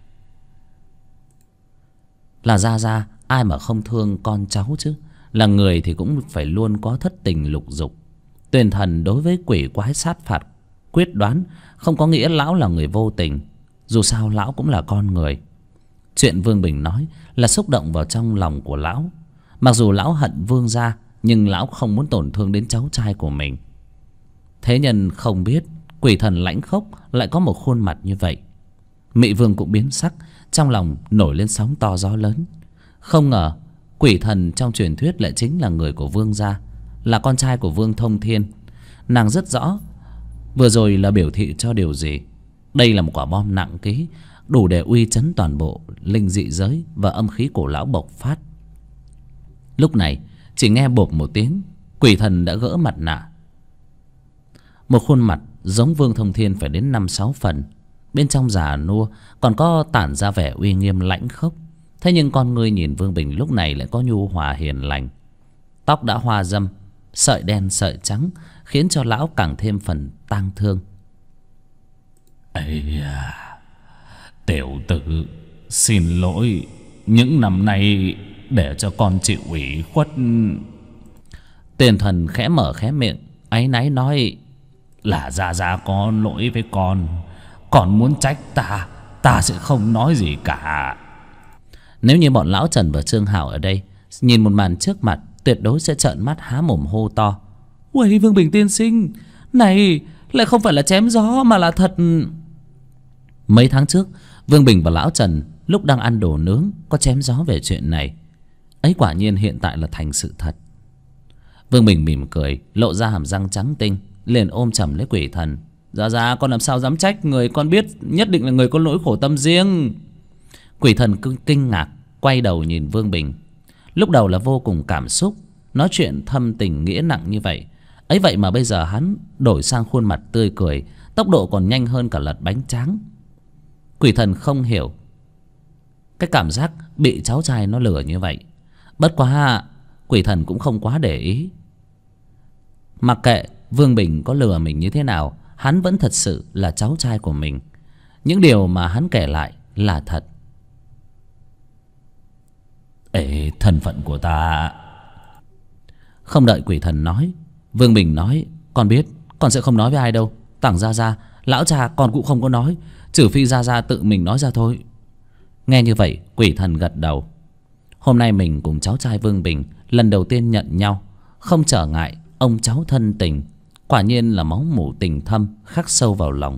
Là Gia Gia, ai mà không thương con cháu chứ. Là người thì cũng phải luôn có thất tình lục dục. Tuyền thần đối với quỷ quái sát phạt quyết đoán, không có nghĩa lão là người vô tình. Dù sao lão cũng là con người. Chuyện Vương Bình nói là xúc động vào trong lòng của lão. Mặc dù lão hận Vương gia, nhưng lão không muốn tổn thương đến cháu trai của mình. Thế nhân không biết quỷ thần lãnh khốc lại có một khuôn mặt như vậy. Mị Vương cũng biến sắc, trong lòng nổi lên sóng to gió lớn. Không ngờ quỷ thần trong truyền thuyết lại chính là người của Vương gia, là con trai của Vương Thông Thiên. Nàng rất rõ vừa rồi là biểu thị cho điều gì. Đây là một quả bom nặng ký, đủ để uy chấn toàn bộ linh dị giới và âm khí cổ lão bộc phát. Lúc này chỉ nghe bộp một tiếng, quỷ thần đã gỡ mặt nạ. Một khuôn mặt giống Vương Thông Thiên phải đến 5-6 phần. Bên trong già nua còn có tản ra vẻ uy nghiêm lãnh khốc. Thế nhưng con ngươi nhìn Vương Bình lúc này lại có nhu hòa hiền lành. Tóc đã hoa râm, sợi đen sợi trắng, khiến cho lão càng thêm phần tang thương. Ây à, tiểu tử, xin lỗi, những năm nay để cho con chịu ủy khuất. Tiền thần khẽ mở khẽ miệng, áy náy nói. Là Gia Gia có lỗi với con muốn trách ta sẽ không nói gì cả. Nếu như bọn lão Trần và Trương Hảo ở đây nhìn một màn trước mặt, tuyệt đối sẽ trợn mắt há mồm hô to: "Uầy, Vương Bình tiên sinh, này lại không phải là chém gió mà là thật." Mấy tháng trước, Vương Bình và lão Trần lúc đang ăn đồ nướng có chém gió về chuyện này. Ấy quả nhiên hiện tại là thành sự thật. Vương Bình mỉm cười, lộ ra hàm răng trắng tinh, liền ôm chầm lấy Quỷ Thần: Dạ con làm sao dám trách người, con biết nhất định là người có nỗi khổ tâm riêng." Quỷ Thần kinh ngạc quay đầu nhìn Vương Bình. Lúc đầu là vô cùng cảm xúc, nói chuyện thâm tình nghĩa nặng như vậy, ấy vậy mà bây giờ hắn đổi sang khuôn mặt tươi cười, tốc độ còn nhanh hơn cả lật bánh tráng. Quỷ Thần không hiểu cái cảm giác bị cháu trai nó lừa như vậy. Bất quá Quỷ Thần cũng không quá để ý. Mặc kệ Vương Bình có lừa mình như thế nào, hắn vẫn thật sự là cháu trai của mình. Những điều mà hắn kể lại là thật. Ê, thân phận của ta... Không đợi Quỷ Thần nói, Vương Bình nói: "Con biết, con sẽ không nói với ai đâu. Tảng Gia, lão cha con cũng không có nói, trừ phi Gia tự mình nói ra thôi." Nghe như vậy, Quỷ Thần gật đầu. Hôm nay mình cùng cháu trai Vương Bình lần đầu tiên nhận nhau, không trở ngại ông cháu thân tình. Quả nhiên là máu mủ tình thâm, khắc sâu vào lòng.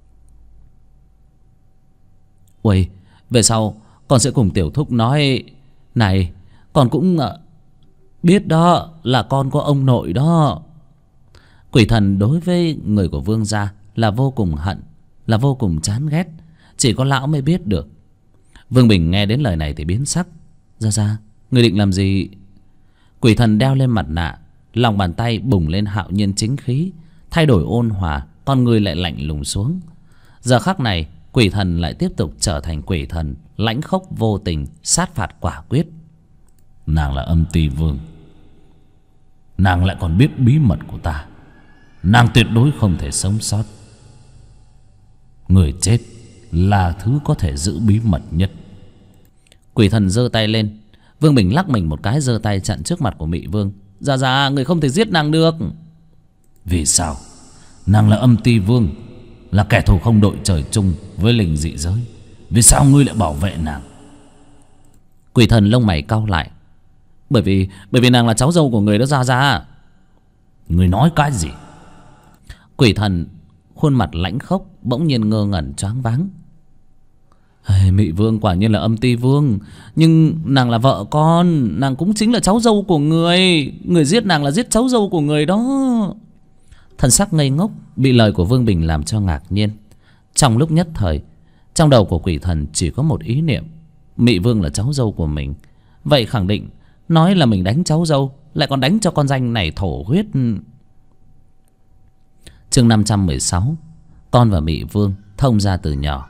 "Uầy, về sau con sẽ cùng Tiểu Thúc nói. Này, con cũng biết đó, là con có ông nội đó." Quỷ Thần đối với người của Vương gia là vô cùng hận, là vô cùng chán ghét. Chỉ có lão mới biết được. Vương Bình nghe đến lời này thì biến sắc. Gia, người định làm gì?" Quỷ Thần đeo lên mặt nạ, lòng bàn tay bùng lên hạo nhiên chính khí, thay đổi ôn hòa, con người lại lạnh lùng xuống. Giờ khắc này, Quỷ Thần lại tiếp tục trở thành Quỷ Thần lãnh khốc vô tình, sát phạt quả quyết. Nàng là Âm Ti Vương, nàng lại còn biết bí mật của ta. Nàng tuyệt đối không thể sống sót. Người chết là thứ có thể giữ bí mật nhất. Quỷ Thần giơ tay lên. Vương Bình lắc mình một cái, giơ tay chặn trước mặt của Mị Vương. Dạ, người không thể giết nàng được." Vì sao? Nàng là Âm Ti Vương, là kẻ thù không đội trời chung với linh dị giới. Vì sao ngươi lại bảo vệ nàng? Quỷ Thần lông mày cau lại. Bởi vì nàng là cháu dâu của người đó ra. Ngươi nói cái gì? Quỷ Thần khuôn mặt lãnh khốc bỗng nhiên ngơ ngẩn choáng váng. Mị Vương quả nhiên là Âm Ti Vương, nhưng nàng là vợ con, nàng cũng chính là cháu dâu của người. Người giết nàng là giết cháu dâu của người đó. Thần sắc ngây ngốc bị lời của Vương Bình làm cho ngạc nhiên. Trong lúc nhất thời, trong đầu của Quỷ Thần chỉ có một ý niệm: Mị Vương là cháu dâu của mình. Vậy khẳng định nói là mình đánh cháu dâu, lại còn đánh cho con danh này thổ huyết. Chương 516. Con và Mị Vương thông ra từ nhỏ.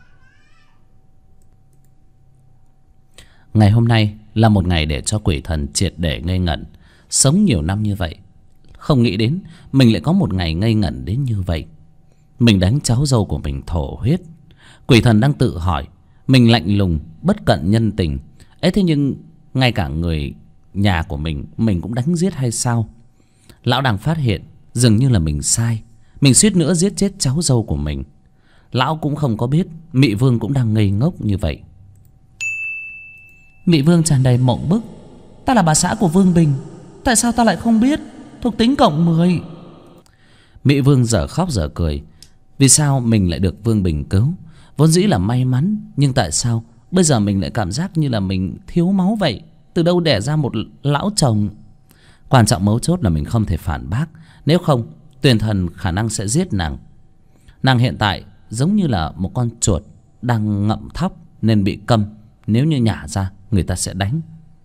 Ngày hôm nay là một ngày để cho Quỷ Thần triệt để ngây ngẩn. Sống nhiều năm như vậy, không nghĩ đến mình lại có một ngày ngây ngẩn đến như vậy. Mình đánh cháu dâu của mình thổ huyết. Quỷ Thần đang tự hỏi, mình lạnh lùng, bất cận nhân tình ấy, thế nhưng ngay cả người nhà của mình cũng đánh giết hay sao? Lão đang phát hiện dường như là mình sai, mình suýt nữa giết chết cháu dâu của mình. Lão cũng không có biết Mị Vương cũng đang ngây ngốc như vậy. Mị Vương tràn đầy mộng bức. Ta là bà xã của Vương Bình, tại sao ta lại không biết? Thuộc tính cộng 10. Mị Vương dở khóc dở cười. Vì sao mình lại được Vương Bình cứu? Vốn dĩ là may mắn, nhưng tại sao bây giờ mình lại cảm giác như là mình thiếu máu vậy? Từ đâu đẻ ra một lão chồng? Quan trọng mấu chốt là mình không thể phản bác, nếu không Tuyền Thần khả năng sẽ giết nàng. Nàng hiện tại giống như là một con chuột đang ngậm thóc nên bị câm, nếu như nhả ra người ta sẽ đánh.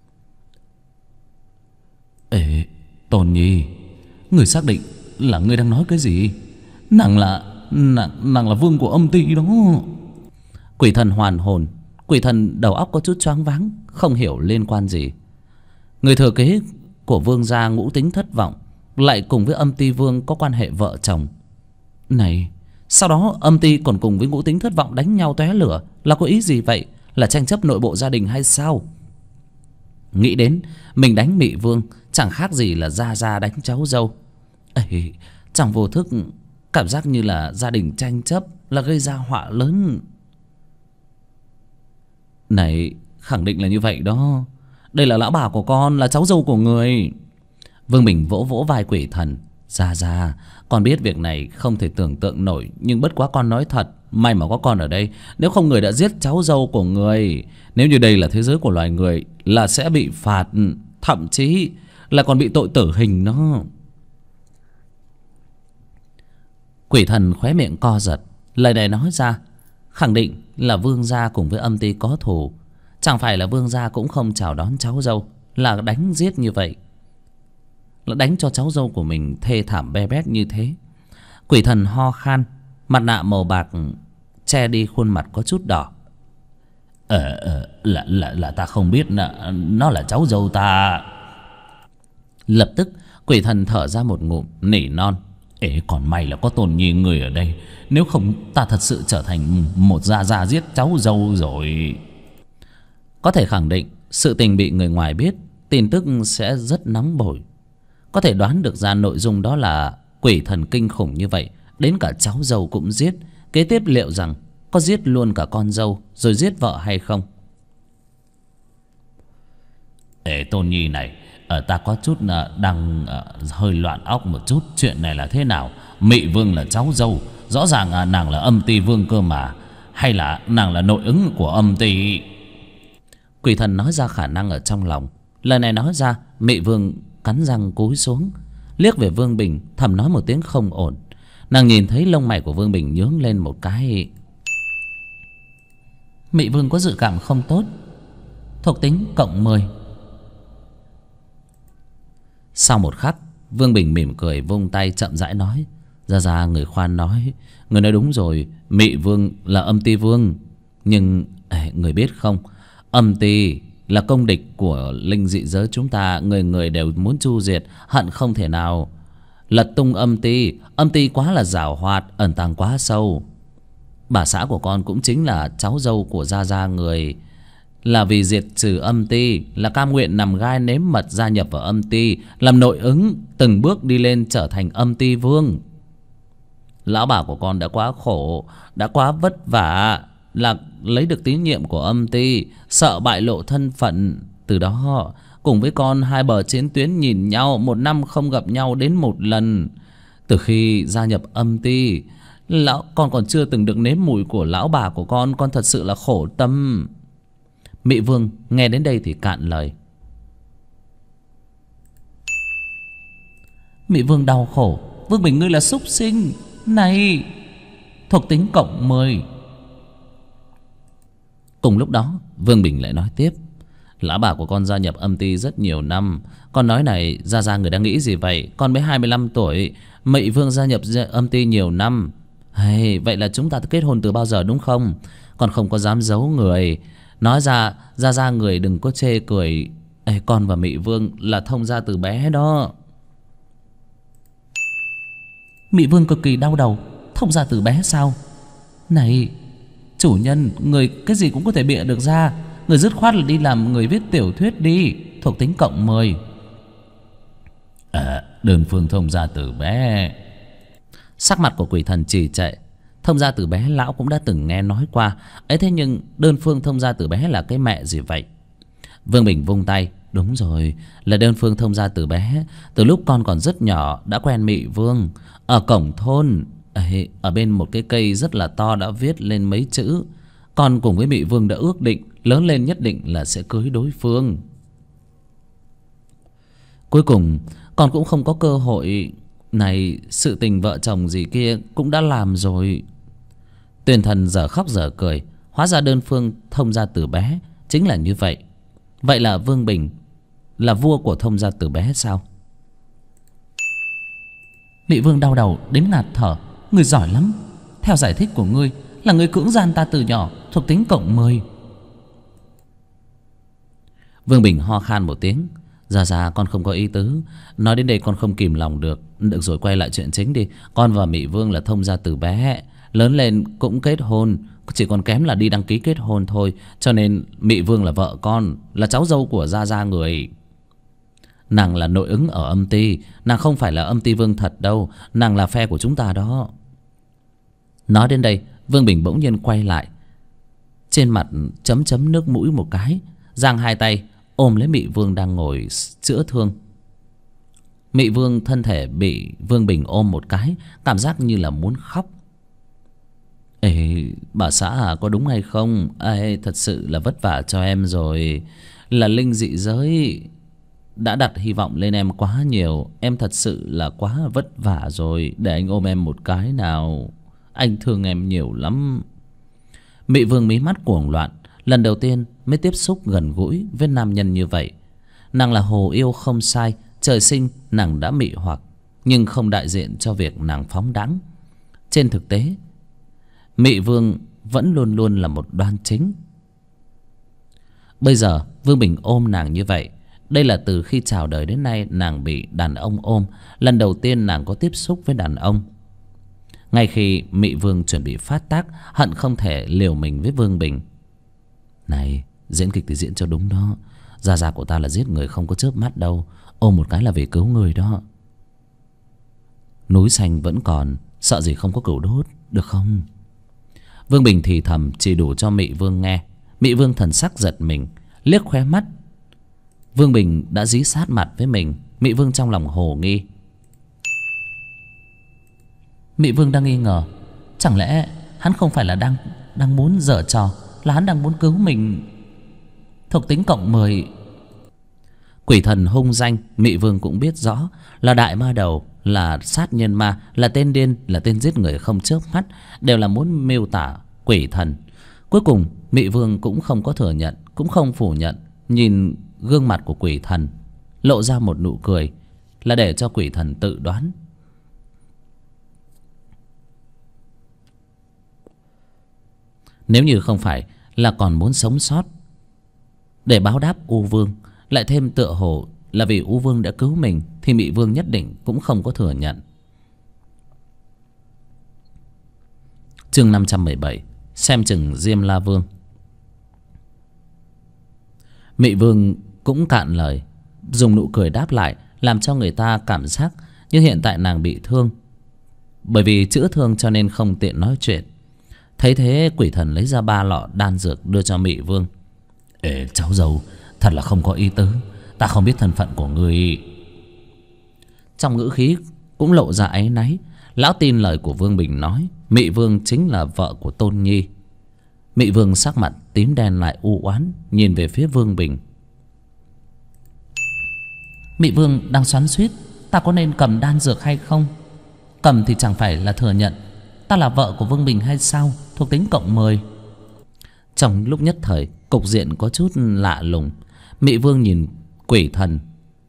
Ê, Tôn Nhi, người xác định là ngươi đang nói cái gì? Nàng là vương của Âm Ti đó. Quỷ Thần hoàn hồn. Quỷ Thần đầu óc có chút choáng váng, không hiểu liên quan gì. Người thừa kế của Vương gia ngũ tính thất vọng lại cùng với Âm Ti Vương có quan hệ vợ chồng. Này, sau đó Âm Ti còn cùng với ngũ tính thất vọng đánh nhau tóe lửa, là có ý gì vậy? Là tranh chấp nội bộ gia đình hay sao? Nghĩ đến mình đánh Mị Vương chẳng khác gì là Gia đánh cháu dâu. Ê, trong vô thức cảm giác như là gia đình tranh chấp là gây ra họa lớn. Này, khẳng định là như vậy đó. Đây là lão bà của con, là cháu dâu của người. Vương Bình vỗ vỗ vai quỷ thần. Ra con biết việc này không thể tưởng tượng nổi, nhưng bất quá con nói thật, may mà có con ở đây, nếu không người đã giết cháu dâu của người. Nếu như đây là thế giới của loài người là sẽ bị phạt, thậm chí là còn bị tội tử hình đó. Quỷ thần khóe miệng co giật. Lời này nói ra khẳng định là Vương gia cùng với âm ty có thù. Chẳng phải là Vương gia cũng không chào đón cháu dâu, là đánh giết như vậy, là đánh cho cháu dâu của mình thê thảm be bét như thế. Quỷ thần ho khan, mặt nạ màu bạc che đi khuôn mặt có chút đỏ. Là ta không biết, nó là cháu dâu ta. Lập tức quỷ thần thở ra một ngụm, nỉ non. Còn may là có Tôn Nhi người ở đây, nếu không ta thật sự trở thành một gia giết cháu dâu rồi. Có thể khẳng định sự tình bị người ngoài biết, tin tức sẽ rất nóng bỏng. Có thể đoán được ra nội dung đó là quỷ thần kinh khủng như vậy, đến cả cháu dâu cũng giết. Kế tiếp liệu rằng có giết luôn cả con dâu rồi giết vợ hay không? Tôn Nhi này, ta có chút đang hơi loạn óc một chút. Chuyện này là thế nào? Mị Vương là cháu dâu, rõ ràng nàng là âm ty vương cơ mà. Hay là nàng là nội ứng của âm ty? Quỷ thần nói ra khả năng ở trong lòng. Lời này nói ra, Mị Vương cắn răng cúi xuống, liếc về Vương Bình, thầm nói một tiếng không ổn. Nàng nhìn thấy lông mày của Vương Bình nhướng lên một cái. Mị Vương có dự cảm không tốt. Thuộc tính cộng 10. Sau một khắc, Vương Bình mỉm cười vung tay chậm rãi nói. Ra người khoan nói, người nói đúng rồi, Mị Vương là âm ty vương. Nhưng người biết không, âm ty là công địch của linh dị giới chúng ta. Người người đều muốn chu diệt, hận không thể nào lật tung âm ty. Âm ty quá là giảo hoạt, ẩn tàng quá sâu. Bà xã của con cũng chính là cháu dâu của gia người, là vì diệt trừ âm ty, là cam nguyện nằm gai nếm mật gia nhập vào âm ty, làm nội ứng, từng bước đi lên trở thành âm ty vương. Lão bà của con đã quá khổ, đã quá vất vả, là lấy được tín nhiệm của âm ty, sợ bại lộ thân phận. Từ đó cùng với con hai bờ chiến tuyến nhìn nhau, một năm không gặp nhau đến một lần. Từ khi gia nhập âm ty, con còn chưa từng được nếm mùi của lão bà của con thật sự là khổ tâm. Mị Vương nghe đến đây thì cạn lời. Mị Vương đau khổ. Vương Bình ngươi là súc sinh. Này, thuộc tính cộng 10. Cùng lúc đó Vương Bình lại nói tiếp. Lão bà của con gia nhập âm ty rất nhiều năm. Con nói này, ra người đang nghĩ gì vậy? Con mới 25 tuổi, Mị Vương gia nhập âm ty nhiều năm. Vậy là chúng ta kết hôn từ bao giờ đúng không? Con không có dám giấu người. Nói ra người đừng có chê cười. Con và Mị Vương là thông gia từ bé đó. Mị Vương cực kỳ đau đầu. Thông gia từ bé sao? Này chủ nhân, người cái gì cũng có thể bịa được ra. Người dứt khoát là đi làm người viết tiểu thuyết đi. Thuộc tính cộng 10. Đơn phương thông gia từ bé. Sắc mặt của quỷ thần trì trệ. Thông gia từ bé lão cũng đã từng nghe nói qua ấy, thế nhưng đơn phương thông gia từ bé là cái mẹ gì vậy? Vương Bình vung tay. Đúng rồi, là đơn phương thông gia từ bé. Từ lúc con còn rất nhỏ đã quen Mị Vương. Ở cổng thôn, ở bên một cái cây rất là to đã viết lên mấy chữ. Con cùng với Mị Vương đã ước định lớn lên nhất định là sẽ cưới đối phương. Cuối cùng con cũng không có cơ hội này, sự tình vợ chồng gì kia cũng đã làm rồi. Tuyền thần giờ khóc giờ cười. Hóa ra đơn phương thông gia từ bé chính là như vậy. Vậy là Vương Bình là vua của thông gia từ bé sao? Mị Vương đau đầu đến ngạt thở. Ngươi giỏi lắm. Theo giải thích của ngươi là ngươi cưỡng gian ta từ nhỏ, thuộc tính cộng 10. Vương Bình ho khan một tiếng. Ra con không có ý tứ. Nói đến đây con không kìm lòng được. Được rồi, quay lại chuyện chính đi. Con và Mị Vương là thông gia từ bé, lớn lên cũng kết hôn, chỉ còn kém là đi đăng ký kết hôn thôi. Cho nên Mị Vương là vợ con, là cháu dâu của gia người. Nàng là nội ứng ở âm ty. Nàng không phải là âm ty vương thật đâu. Nàng là phe của chúng ta đó. Nói đến đây Vương Bình bỗng nhiên quay lại, trên mặt chấm chấm nước mũi một cái, giang hai tay ôm lấy Mị Vương đang ngồi chữa thương. Mị Vương thân thể bị Vương Bình ôm một cái, cảm giác như là muốn khóc. Ê, bà xã à, có đúng hay không? Ê, thật sự là vất vả cho em rồi. Là linh dị giới đã đặt hy vọng lên em quá nhiều. Em thật sự là quá vất vả rồi. Để anh ôm em một cái nào. Anh thương em nhiều lắm. Mị Vương mí mắt cuồng loạn. Lần đầu tiên mới tiếp xúc gần gũi với nam nhân như vậy. Nàng là hồ yêu không sai. Trời sinh nàng đã mị hoặc, nhưng không đại diện cho việc nàng phóng đãng. Trên thực tế, Mị Vương vẫn luôn luôn là một đoan chính. Bây giờ Vương Bình ôm nàng như vậy, đây là từ khi chào đời đến nay nàng bị đàn ông ôm. Lần đầu tiên nàng có tiếp xúc với đàn ông. Ngay khi Mị Vương chuẩn bị phát tác, hận không thể liều mình với Vương Bình. Này, diễn kịch thì diễn cho đúng đó. Gia gia của ta là giết người không có chớp mắt đâu. Ôm một cái là vì cứu người đó. Núi xanh vẫn còn, sợ gì không có cửu đốt, được không? Vương Bình thì thầm chỉ đủ cho Mị Vương nghe. Mị Vương thần sắc giật mình, liếc khóe mắt. Vương Bình đã dí sát mặt với mình. Mị Vương trong lòng hồ nghi. Mị Vương đang nghi ngờ, chẳng lẽ hắn không phải là đang muốn giở trò, là hắn đang muốn cứu mình. Thuộc tính cộng 10. Quỷ thần hung danh, Mị Vương cũng biết rõ, là đại ma đầu, là sát nhân ma, là tên điên, là tên giết người không chớp mắt, đều là muốn miêu tả quỷ thần. Cuối cùng Mị Vương cũng không có thừa nhận, cũng không phủ nhận. Nhìn gương mặt của quỷ thần, lộ ra một nụ cười, là để cho quỷ thần tự đoán. Nếu như không phải là còn muốn sống sót để báo đáp U Vương, lại thêm tựa hồ là vì U Vương đã cứu mình, thì Mị Vương nhất định cũng không có thừa nhận. Chương 517, xem chừng Diêm La Vương. Mị Vương cũng cạn lời, dùng nụ cười đáp lại, làm cho người ta cảm giác như hiện tại nàng bị thương. Bởi vì chữa thương cho nên không tiện nói chuyện. Thấy thế, quỷ thần lấy ra 3 lọ đan dược đưa cho Mị Vương. Ê cháu dâu, thật là không có ý tứ. Ta không biết thân phận của ngươi. Trong ngữ khí cũng lộ ra áy náy. Lão tin lời của Vương Bình nói, Mị Vương chính là vợ của Tôn Nhi. Mị Vương sắc mặt tím đen lại u oán, nhìn về phía Vương Bình. Mị Vương đang xoắn xuýt, ta có nên cầm đan dược hay không? Cầm thì chẳng phải là thừa nhận ta là vợ của Vương Bình hay sao? Thuộc tính cộng 10. Trong lúc nhất thời, cục diện có chút lạ lùng. Mị Vương nhìn quỷ thần.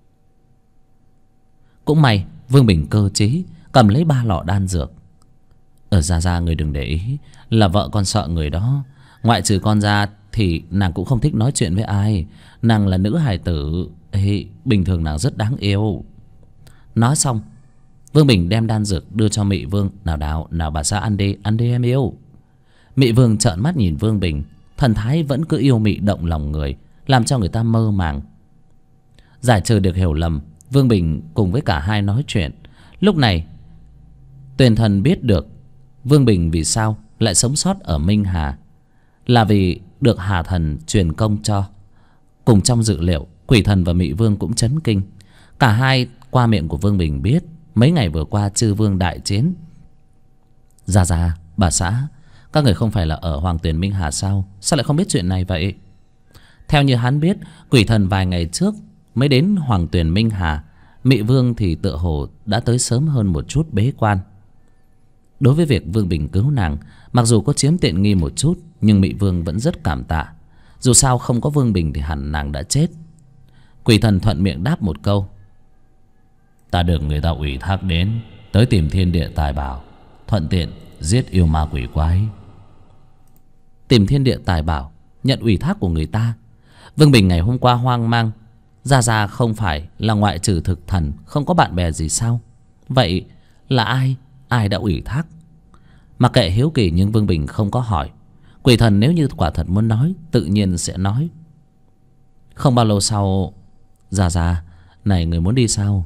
Cũng may Vương Bình cơ trí, cầm lấy 3 lọ đan dược. Ở ra người đừng để ý, là vợ con sợ người đó. Ngoại trừ con ra thì nàng cũng không thích nói chuyện với ai. Nàng là nữ hài tử. Ê, bình thường nàng rất đáng yêu. Nói xong, Vương Bình đem đan dược đưa cho Mị Vương. Nào bà xã ăn đi em yêu. Mị Vương trợn mắt nhìn Vương Bình, thần thái vẫn cứ yêu mị động lòng người, làm cho người ta mơ màng. Giải trừ được hiểu lầm, Vương Bình cùng với cả hai nói chuyện. Lúc này Tuyền Thần biết được Vương Bình vì sao lại sống sót ở Minh Hà, là vì được Hà Thần truyền công cho. Cùng trong dự liệu, quỷ thần và Mị Vương cũng chấn kinh. Cả hai qua miệng của Vương Bình biết mấy ngày vừa qua chư vương đại chiến. Dạ bà xã, các người không phải là ở Hoàng Tuyền Minh Hà sao? Sao lại không biết chuyện này vậy? Theo như hắn biết, quỷ thần vài ngày trước mới đến Hoàng Tuyền Minh Hà. Mị Vương thì tựa hồ đã tới sớm hơn một chút, bế quan. Đối với việc Vương Bình cứu nàng, mặc dù có chiếm tiện nghi một chút, nhưng Mị Vương vẫn rất cảm tạ. Dù sao không có Vương Bình thì hẳn nàng đã chết. Quỷ thần thuận miệng đáp một câu. Ta được người ta ủy thác đến tới tìm thiên địa tài bảo, thuận tiện giết yêu ma quỷ quái. Tìm thiên địa tài bảo, nhận ủy thác của người ta. Vương Bình ngày hôm qua hoang mang. Ra không phải là ngoại trừ thực thần không có bạn bè gì sao? Vậy là ai đã ủy thác? Mặc kệ hiếu kỳ, nhưng Vương Bình không có hỏi. Quỷ thần nếu như quả thật muốn nói, tự nhiên sẽ nói. Không bao lâu sau, Ra này, người muốn đi sao?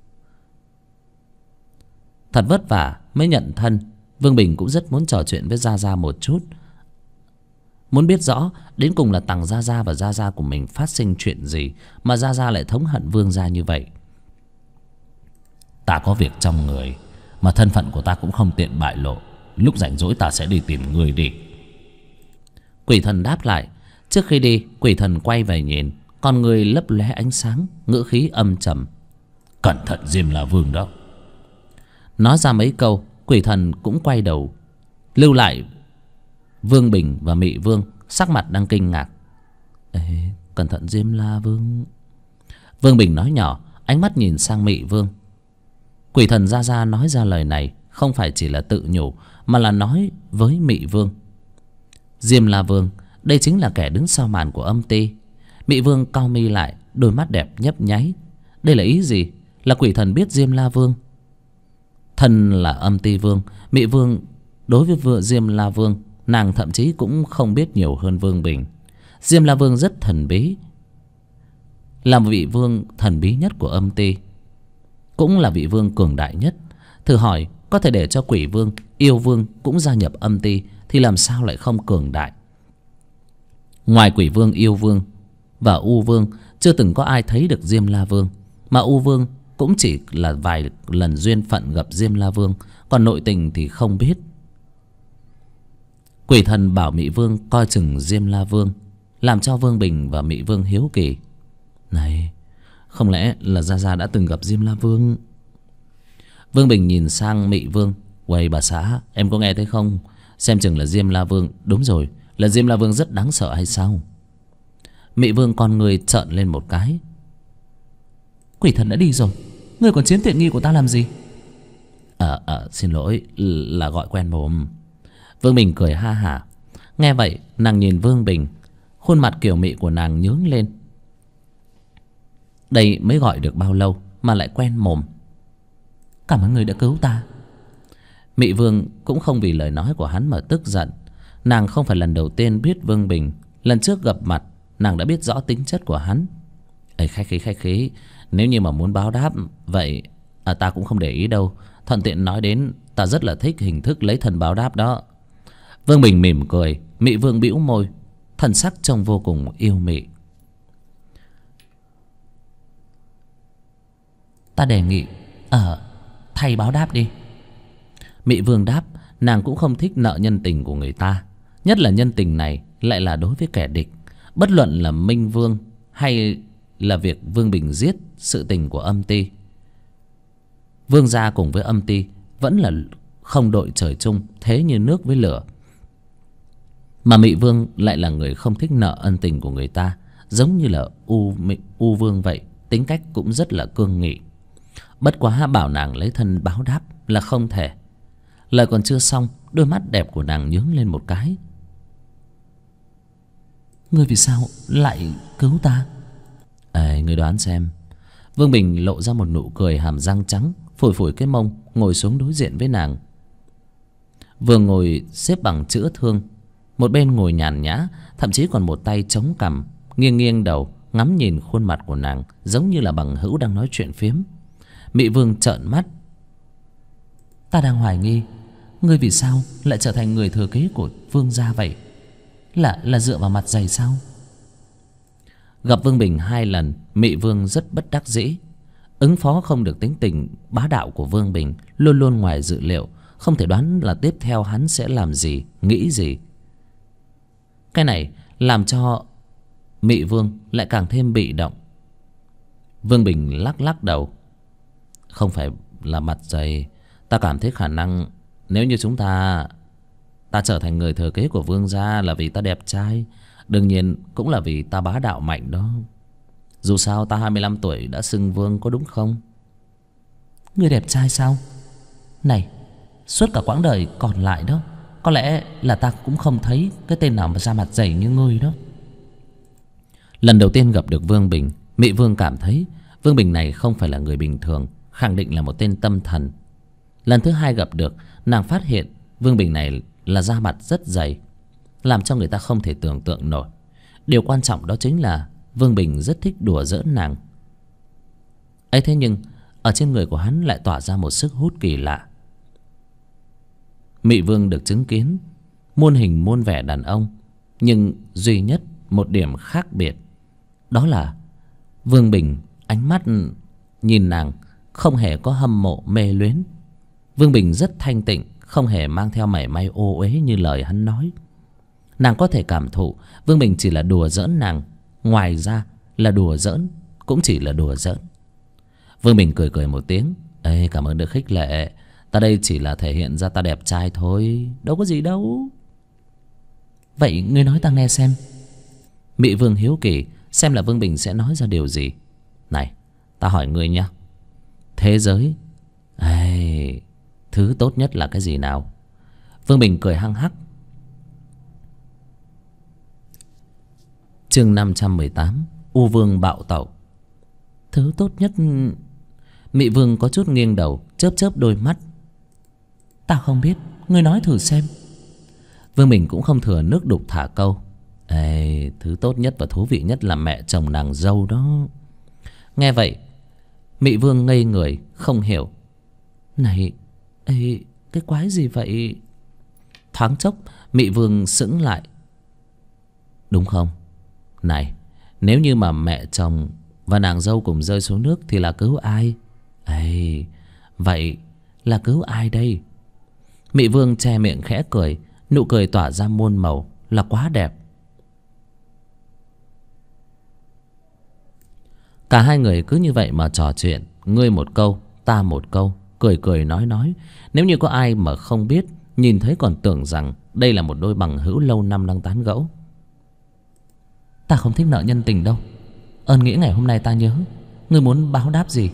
Thật vất vả mới nhận thân, Vương Bình cũng rất muốn trò chuyện với Ra một chút. Muốn biết rõ đến cùng là Tằng Gia và Gia của mình phát sinh chuyện gì mà Gia lại thống hận Vương gia như vậy. Ta có việc trong người, mà thân phận của ta cũng không tiện bại lộ. Lúc rảnh rỗi ta sẽ đi tìm người đi. Quỷ thần đáp lại. Trước khi đi, quỷ thần quay về nhìn, con người lấp lóe ánh sáng, ngữ khí âm trầm. Cẩn thận Diêm La Vương đó. Nói ra mấy câu, quỷ thần cũng quay đầu, lưu lại Vương Bình và Mị Vương sắc mặt đang kinh ngạc. Ê, cẩn thận Diêm La Vương. Vương Bình nói nhỏ, ánh mắt nhìn sang Mị Vương. Quỷ thần ra nói ra lời này không phải chỉ là tự nhủ, mà là nói với Mị Vương. Diêm La Vương, đây chính là kẻ đứng sau màn của âm ty. Mị Vương cau mi lại, đôi mắt đẹp nhấp nháy. Đây là ý gì? Là quỷ thần biết Diêm La Vương? Thân là âm ty vương, Mị Vương đối với Diêm La Vương, nàng thậm chí cũng không biết nhiều hơn Vương Bình. Diêm La Vương rất thần bí, là một vị vương thần bí nhất của âm ty, cũng là vị vương cường đại nhất. Thử hỏi, có thể để cho quỷ vương, yêu vương cũng gia nhập âm ty thì làm sao lại không cường đại? Ngoài quỷ vương, yêu vương và u vương, chưa từng có ai thấy được Diêm La Vương. Mà u vương cũng chỉ là vài lần duyên phận gặp Diêm La Vương, còn nội tình thì không biết. Quỷ thần bảo Mị Vương coi chừng Diêm La Vương, làm cho Vương Bình và Mị Vương hiếu kỳ. Này, không lẽ là Gia đã từng gặp Diêm La Vương? Vương Bình nhìn sang Mị Vương. Uầy bà xã, em có nghe thấy không? Xem chừng là Diêm La Vương. Đúng rồi, là Diêm La Vương rất đáng sợ hay sao? Mị Vương con người trợn lên một cái. Quỷ thần đã đi rồi, ngươi còn chiếm tiện nghi của ta làm gì? Xin lỗi, là gọi quen mồm. Vương Bình cười ha hả. Nghe vậy, nàng nhìn Vương Bình, khuôn mặt kiều mị của nàng nhướng lên. Đây mới gọi được bao lâu mà lại quen mồm? Cảm ơn người đã cứu ta. Mị Vương cũng không vì lời nói của hắn mà tức giận. Nàng không phải lần đầu tiên biết Vương Bình. Lần trước gặp mặt, nàng đã biết rõ tính chất của hắn. Ê, khách khí. Nếu như mà muốn báo đáp vậy, ta cũng không để ý đâu. Thuận tiện nói đến, ta rất là thích hình thức lấy thân báo đáp đó. Vương Bình mỉm cười. Mị Vương bĩu môi, thần sắc trông vô cùng yêu mị. Ta đề nghị thay báo đáp đi. Mị Vương đáp. Nàng cũng không thích nợ nhân tình của người ta, nhất là nhân tình này lại là đối với kẻ địch. Bất luận là Minh Vương hay là việc Vương Bình giết, sự tình của âm ty, Vương gia cùng với âm ty vẫn là không đội trời chung, thế như nước với lửa. Mà Mị Vương lại là người không thích nợ ân tình của người ta, giống như là U Vương vậy, tính cách cũng rất là cương nghị. Bất quá bảo nàng lấy thân báo đáp là không thể. Lời còn chưa xong, đôi mắt đẹp của nàng nhướng lên một cái. Ngươi vì sao lại cứu ta? Ngươi đoán xem. Vương Bình lộ ra một nụ cười hàm răng trắng, phủi phủi cái mông, ngồi xuống đối diện với nàng. Vương ngồi xếp bằng chữa thương, một bên ngồi nhàn nhã, thậm chí còn một tay chống cằm, nghiêng nghiêng đầu, ngắm nhìn khuôn mặt của nàng, giống như là bằng hữu đang nói chuyện phiếm. Mị Vương trợn mắt. Ta đang hoài nghi, ngươi vì sao lại trở thành người thừa kế của Vương gia vậy? Là dựa vào mặt dày sao? Gặp Vương Bình 2 lần, Mị Vương rất bất đắc dĩ. Ứng phó không được tính tình bá đạo của Vương Bình, luôn luôn ngoài dự liệu, không thể đoán là tiếp theo hắn sẽ làm gì, nghĩ gì. Cái này làm cho Mị Vương lại càng thêm bị động. Vương Bình lắc lắc đầu. Không phải là mặt dày, ta cảm thấy khả năng nếu như ta trở thành người thừa kế của Vương gia là vì ta đẹp trai, đương nhiên cũng là vì ta bá đạo mạnh đó. Dù sao ta 25 tuổi đã xưng vương, có đúng không? Ngươi đẹp trai sao? Này, suốt cả quãng đời còn lại đó, có lẽ là ta cũng không thấy cái tên nào mà ra mặt dày như ngươi đó. Lần đầu tiên gặp được Vương Bình, Mị Vương cảm thấy Vương Bình này không phải là người bình thường, khẳng định là một tên tâm thần. Lần thứ hai gặp được, nàng phát hiện Vương Bình này là da mặt rất dày, làm cho người ta không thể tưởng tượng nổi. Điều quan trọng đó chính là Vương Bình rất thích đùa giỡn nàng. ấy thế nhưng ở trên người của hắn lại tỏa ra một sức hút kỳ lạ. Mị Vương được chứng kiến muôn hình muôn vẻ đàn ông, nhưng duy nhất một điểm khác biệt, đó là Vương Bình ánh mắt nhìn nàng không hề có hâm mộ mê luyến. Vương Bình rất thanh tịnh, không hề mang theo mảy may ô uế như lời hắn nói. Nàng có thể cảm thụ Vương Bình chỉ là đùa giỡn nàng, ngoài ra là đùa giỡn cũng chỉ là đùa giỡn. Vương Bình cười cười một tiếng. Ê, cảm ơn được khích lệ. Ta đây chỉ là thể hiện ra ta đẹp trai thôi, đâu có gì đâu. Vậy ngươi nói ta nghe xem. Mị Vương hiếu kỳ xem là Vương Bình sẽ nói ra điều gì. Này, ta hỏi ngươi nhá, thế giới thứ tốt nhất là cái gì nào? Vương Bình cười hăng hắc. Chương 518, U Vương bạo tẩu. Thứ tốt nhất... Mị Vương có chút nghiêng đầu, chớp chớp đôi mắt. Ta không biết, ngươi nói thử xem. Vương Bình cũng không thừa nước đục thả câu. Thứ tốt nhất và thú vị nhất là mẹ chồng nàng dâu đó. Nghe vậy, Mị Vương ngây người, không hiểu. Này, cái quái gì vậy? Thoáng chốc, Mị Vương sững lại. Đúng không? Này, nếu như mà mẹ chồng và nàng dâu cùng rơi xuống nước thì là cứu ai? Vậy là cứu ai đây? Mị Vương che miệng khẽ cười, nụ cười tỏa ra muôn màu, là quá đẹp. Cả hai người cứ như vậy mà trò chuyện, ngươi một câu ta một câu, cười cười nói. Nếu như có ai mà không biết, nhìn thấy còn tưởng rằng đây là một đôi bằng hữu lâu năm đang tán gẫu. Ta không thích nợ nhân tình đâu. Ơn nghĩa ngày hôm nay ta nhớ. Ngươi muốn báo đáp gì?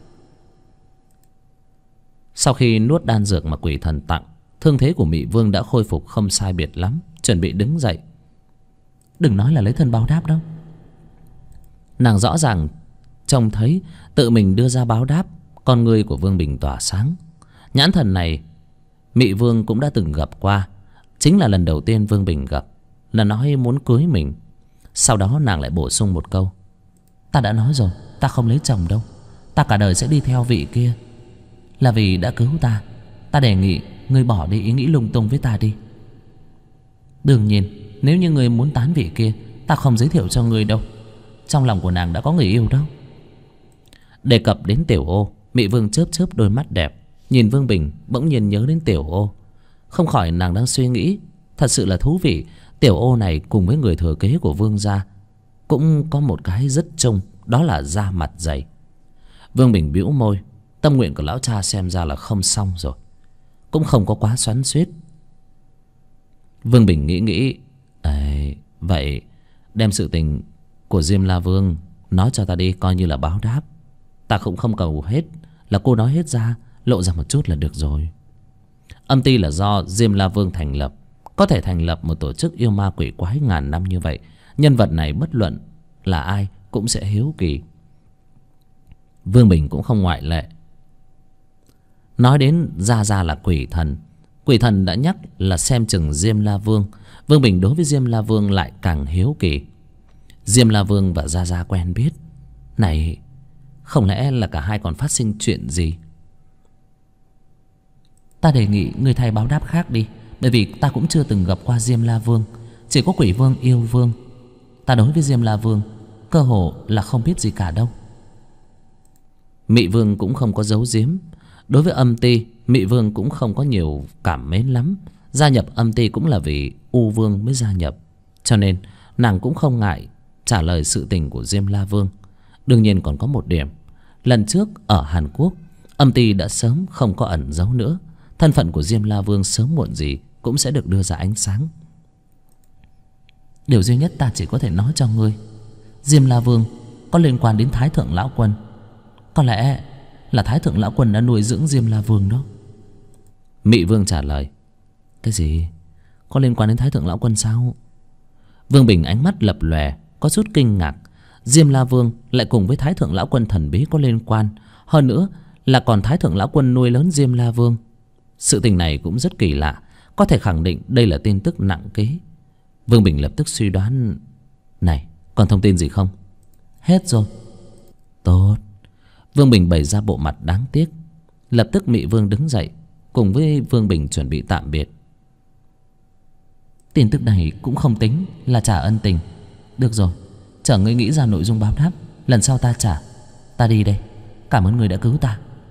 Sau khi nuốt đan dược mà quỷ thần tặng, thương thế của Mị Vương đã khôi phục không sai biệt lắm, chuẩn bị đứng dậy. Đừng nói là lấy thân báo đáp đâu. Nàng rõ ràng trông thấy tự mình đưa ra báo đáp. Con ngươi của Vương Bình tỏa sáng. Nhãn thần này Mị Vương cũng đã từng gặp qua. Chính là lần đầu tiên Vương Bình gặp, là nói muốn cưới mình. Sau đó nàng lại bổ sung một câu. Ta đã nói rồi, ta không lấy chồng đâu. Ta cả đời sẽ đi theo vị kia. Là vì đã cứu ta. Ta đề nghị ngươi bỏ đi ý nghĩ lung tung với ta đi. Đương nhiên, nếu như ngươi muốn tán vị kia, ta không giới thiệu cho ngươi đâu. Trong lòng của nàng đã có người yêu đâu. Đề cập đến Tiểu Ô, Mị Vương chớp chớp đôi mắt đẹp, nhìn Vương Bình bỗng nhiên nhớ đến Tiểu Ô. Không khỏi nàng đang suy nghĩ, thật sự là thú vị. Tiểu Ô này cùng với người thừa kế của Vương gia cũng có một cái rất chung, đó là da mặt dày. Vương Bình bĩu môi. Tâm nguyện của lão cha xem ra là không xong rồi, cũng không có quá xoắn xuýt. Vương Bình nghĩ. Vậy đem sự tình của Diêm La Vương nói cho ta đi, coi như là báo đáp. Ta cũng không cầu hết, là cô nói hết ra, lộ ra một chút là được rồi. Âm ty là do Diêm La Vương thành lập. Có thể thành lập một tổ chức yêu ma quỷ quái ngàn năm như vậy, nhân vật này bất luận là ai cũng sẽ hiếu kỳ. Vương Bình cũng không ngoại lệ. Nói đến Gia là quỷ thần. Quỷ thần đã nhắc là xem chừng Diêm La Vương. Vương Bình đối với Diêm La Vương lại càng hiếu kỳ. Diêm La Vương và Gia quen biết. Này, không lẽ là cả hai còn phát sinh chuyện gì? Ta đề nghị người thay báo đáp khác đi. Bởi vì ta cũng chưa từng gặp qua Diêm La Vương. Chỉ có Quỷ Vương, Yêu Vương. Ta đối với Diêm La Vương cơ hồ là không biết gì cả đâu. Mị Vương cũng không có giấu giếm. Đối với âm ty, Mị Vương cũng không có nhiều cảm mến lắm. Gia nhập âm ty cũng là vì U Vương mới gia nhập, cho nên nàng cũng không ngại trả lời sự tình của Diêm La Vương. Đương nhiên còn có một điểm. Lần trước ở Hàn Quốc, âm ty đã sớm không có ẩn giấu nữa. Thân phận của Diêm La Vương sớm muộn gì cũng sẽ được đưa ra ánh sáng. Điều duy nhất ta chỉ có thể nói cho ngươi, Diêm La Vương có liên quan đến Thái Thượng Lão Quân. Có lẽ là Thái Thượng Lão Quân đã nuôi dưỡng Diêm La Vương đó. Mị Vương trả lời. Cái gì? Có liên quan đến Thái Thượng Lão Quân sao? Vương Bình ánh mắt lập lòe, có chút kinh ngạc. Diêm La Vương lại cùng với Thái Thượng Lão Quân thần bí có liên quan. Hơn nữa là còn Thái Thượng Lão Quân nuôi lớn Diêm La Vương. Sự tình này cũng rất kỳ lạ. Có thể khẳng định đây là tin tức nặng ký. Vương Bình lập tức suy đoán. Này, còn thông tin gì không? Hết rồi. Tốt. Vương Bình bày ra bộ mặt đáng tiếc. Lập tức Mị Vương đứng dậy, cùng với Vương Bình chuẩn bị tạm biệt. Tin tức này cũng không tính là trả ân tình. Được rồi, chờ ngươi nghĩ ra nội dung báo đáp, lần sau ta trả. Ta đi đây. Cảm ơn người đã cứu ta.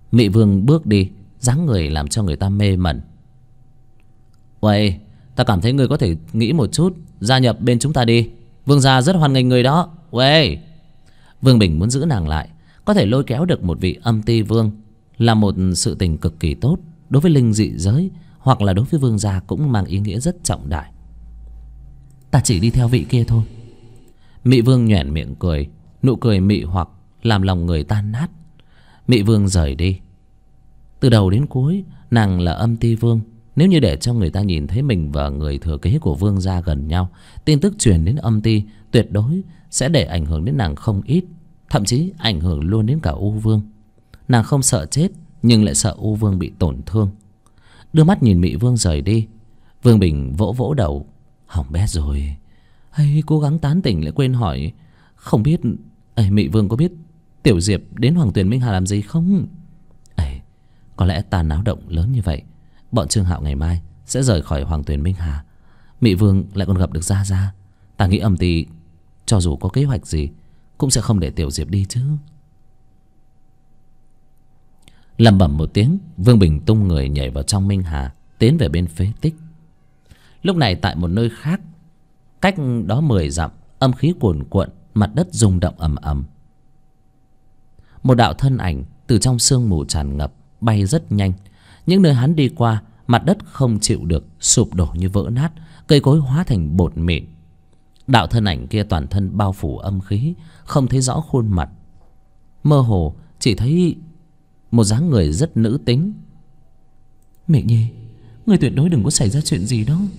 Mị Vương bước đi, dáng người làm cho người ta mê mẩn. Uầy, ta cảm thấy người có thể nghĩ một chút, gia nhập bên chúng ta đi. Vương gia rất hoan nghênh người đó. Uầy. Vương Bình muốn giữ nàng lại. Có thể lôi kéo được một vị âm ti vương là một sự tình cực kỳ tốt. Đối với linh dị giới hoặc là đối với vương gia cũng mang ý nghĩa rất trọng đại. Ta chỉ đi theo vị kia thôi. Mị Vương nhoẻn miệng cười. Nụ cười mị hoặc làm lòng người tan nát. Mị Vương rời đi. Từ đầu đến cuối nàng là âm ti vương. Nếu như để cho người ta nhìn thấy mình và người thừa kế của vương gia gần nhau, tin tức truyền đến âm ti tuyệt đối sẽ để ảnh hưởng đến nàng không ít. Thậm chí ảnh hưởng luôn đến cả U Vương. Nàng không sợ chết, nhưng lại sợ U Vương bị tổn thương. Đưa mắt nhìn Mị Vương rời đi, Vương Bình vỗ vỗ đầu. Hỏng bét rồi. Hay cố gắng tán tỉnh lại quên hỏi, không biết Mị Vương có biết Tiểu Diệp đến Hoàng Tuyền Minh Hà làm gì không? Có lẽ ta náo động lớn như vậy, bọn Trương Hạo ngày mai sẽ rời khỏi Hoàng Tuyền Minh Hà. Mị Vương lại còn gặp được Gia Gia. Ta nghĩ âm ty cho dù có kế hoạch gì cũng sẽ không để Tiểu Diệp đi chứ. Lẩm bẩm một tiếng, Vương Bình tung người nhảy vào trong Minh Hà, tiến về bên phế tích. Lúc này tại một nơi khác, cách đó 10 dặm, âm khí cuồn cuộn, mặt đất rung động ầm ầm. Một đạo thân ảnh từ trong sương mù tràn ngập bay rất nhanh. Những nơi hắn đi qua, mặt đất không chịu được, sụp đổ như vỡ nát, cây cối hóa thành bột mịn. Đạo thân ảnh kia toàn thân bao phủ âm khí, không thấy rõ khuôn mặt, mơ hồ chỉ thấy một dáng người rất nữ tính. Mẹ Nhi, người tuyệt đối đừng có xảy ra chuyện gì đó.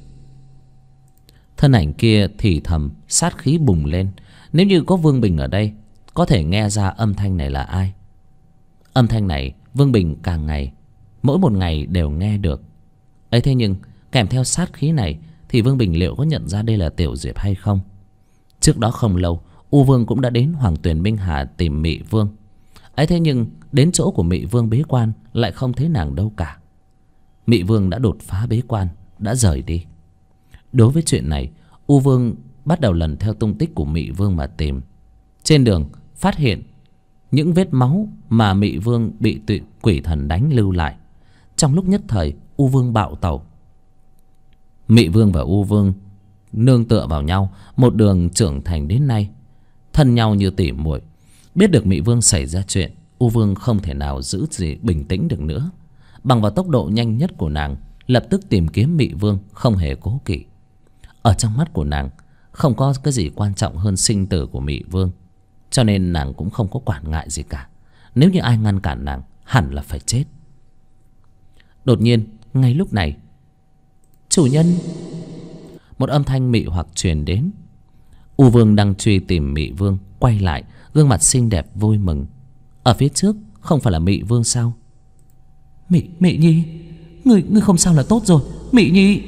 Thân ảnh kia thì thầm, sát khí bùng lên. Nếu như có Vương Bình ở đây, có thể nghe ra âm thanh này là ai. Âm thanh này Vương Bình càng ngày, mỗi một ngày đều nghe được. Ấy thế nhưng kèm theo sát khí này thì Vương Bình liệu có nhận ra đây là Tiểu Diệp hay không? Trước đó không lâu, U Vương cũng đã đến Hoàng Tuyền Minh Hà tìm Mị Vương. Ấy thế nhưng đến chỗ của Mị Vương bế quan lại không thấy nàng đâu cả. Mị Vương đã đột phá bế quan, đã rời đi. Đối với chuyện này, U Vương bắt đầu lần theo tung tích của Mị Vương mà tìm. Trên đường phát hiện những vết máu mà Mị Vương bị quỷ thần đánh lưu lại. Trong lúc nhất thời, U Vương bạo tẩu. Mị Vương và U Vương nương tựa vào nhau, một đường trưởng thành đến nay, thân nhau như tỉ muội. Biết được Mị Vương xảy ra chuyện, U Vương không thể nào giữ gì bình tĩnh được nữa. Bằng vào tốc độ nhanh nhất của nàng, lập tức tìm kiếm Mị Vương, không hề cố kỵ. Ở trong mắt của nàng, không có cái gì quan trọng hơn sinh tử của Mị Vương, cho nên nàng cũng không có quản ngại gì cả. Nếu như ai ngăn cản nàng, hẳn là phải chết. Đột nhiên, ngay lúc này, chủ nhân, một âm thanh mị hoặc truyền đến. U Vương đang truy tìm Mị Vương quay lại, gương mặt xinh đẹp vui mừng. Ở phía trước không phải là Mị Vương sao? Mị Nhi, ngươi không sao là tốt rồi, Mị Nhi.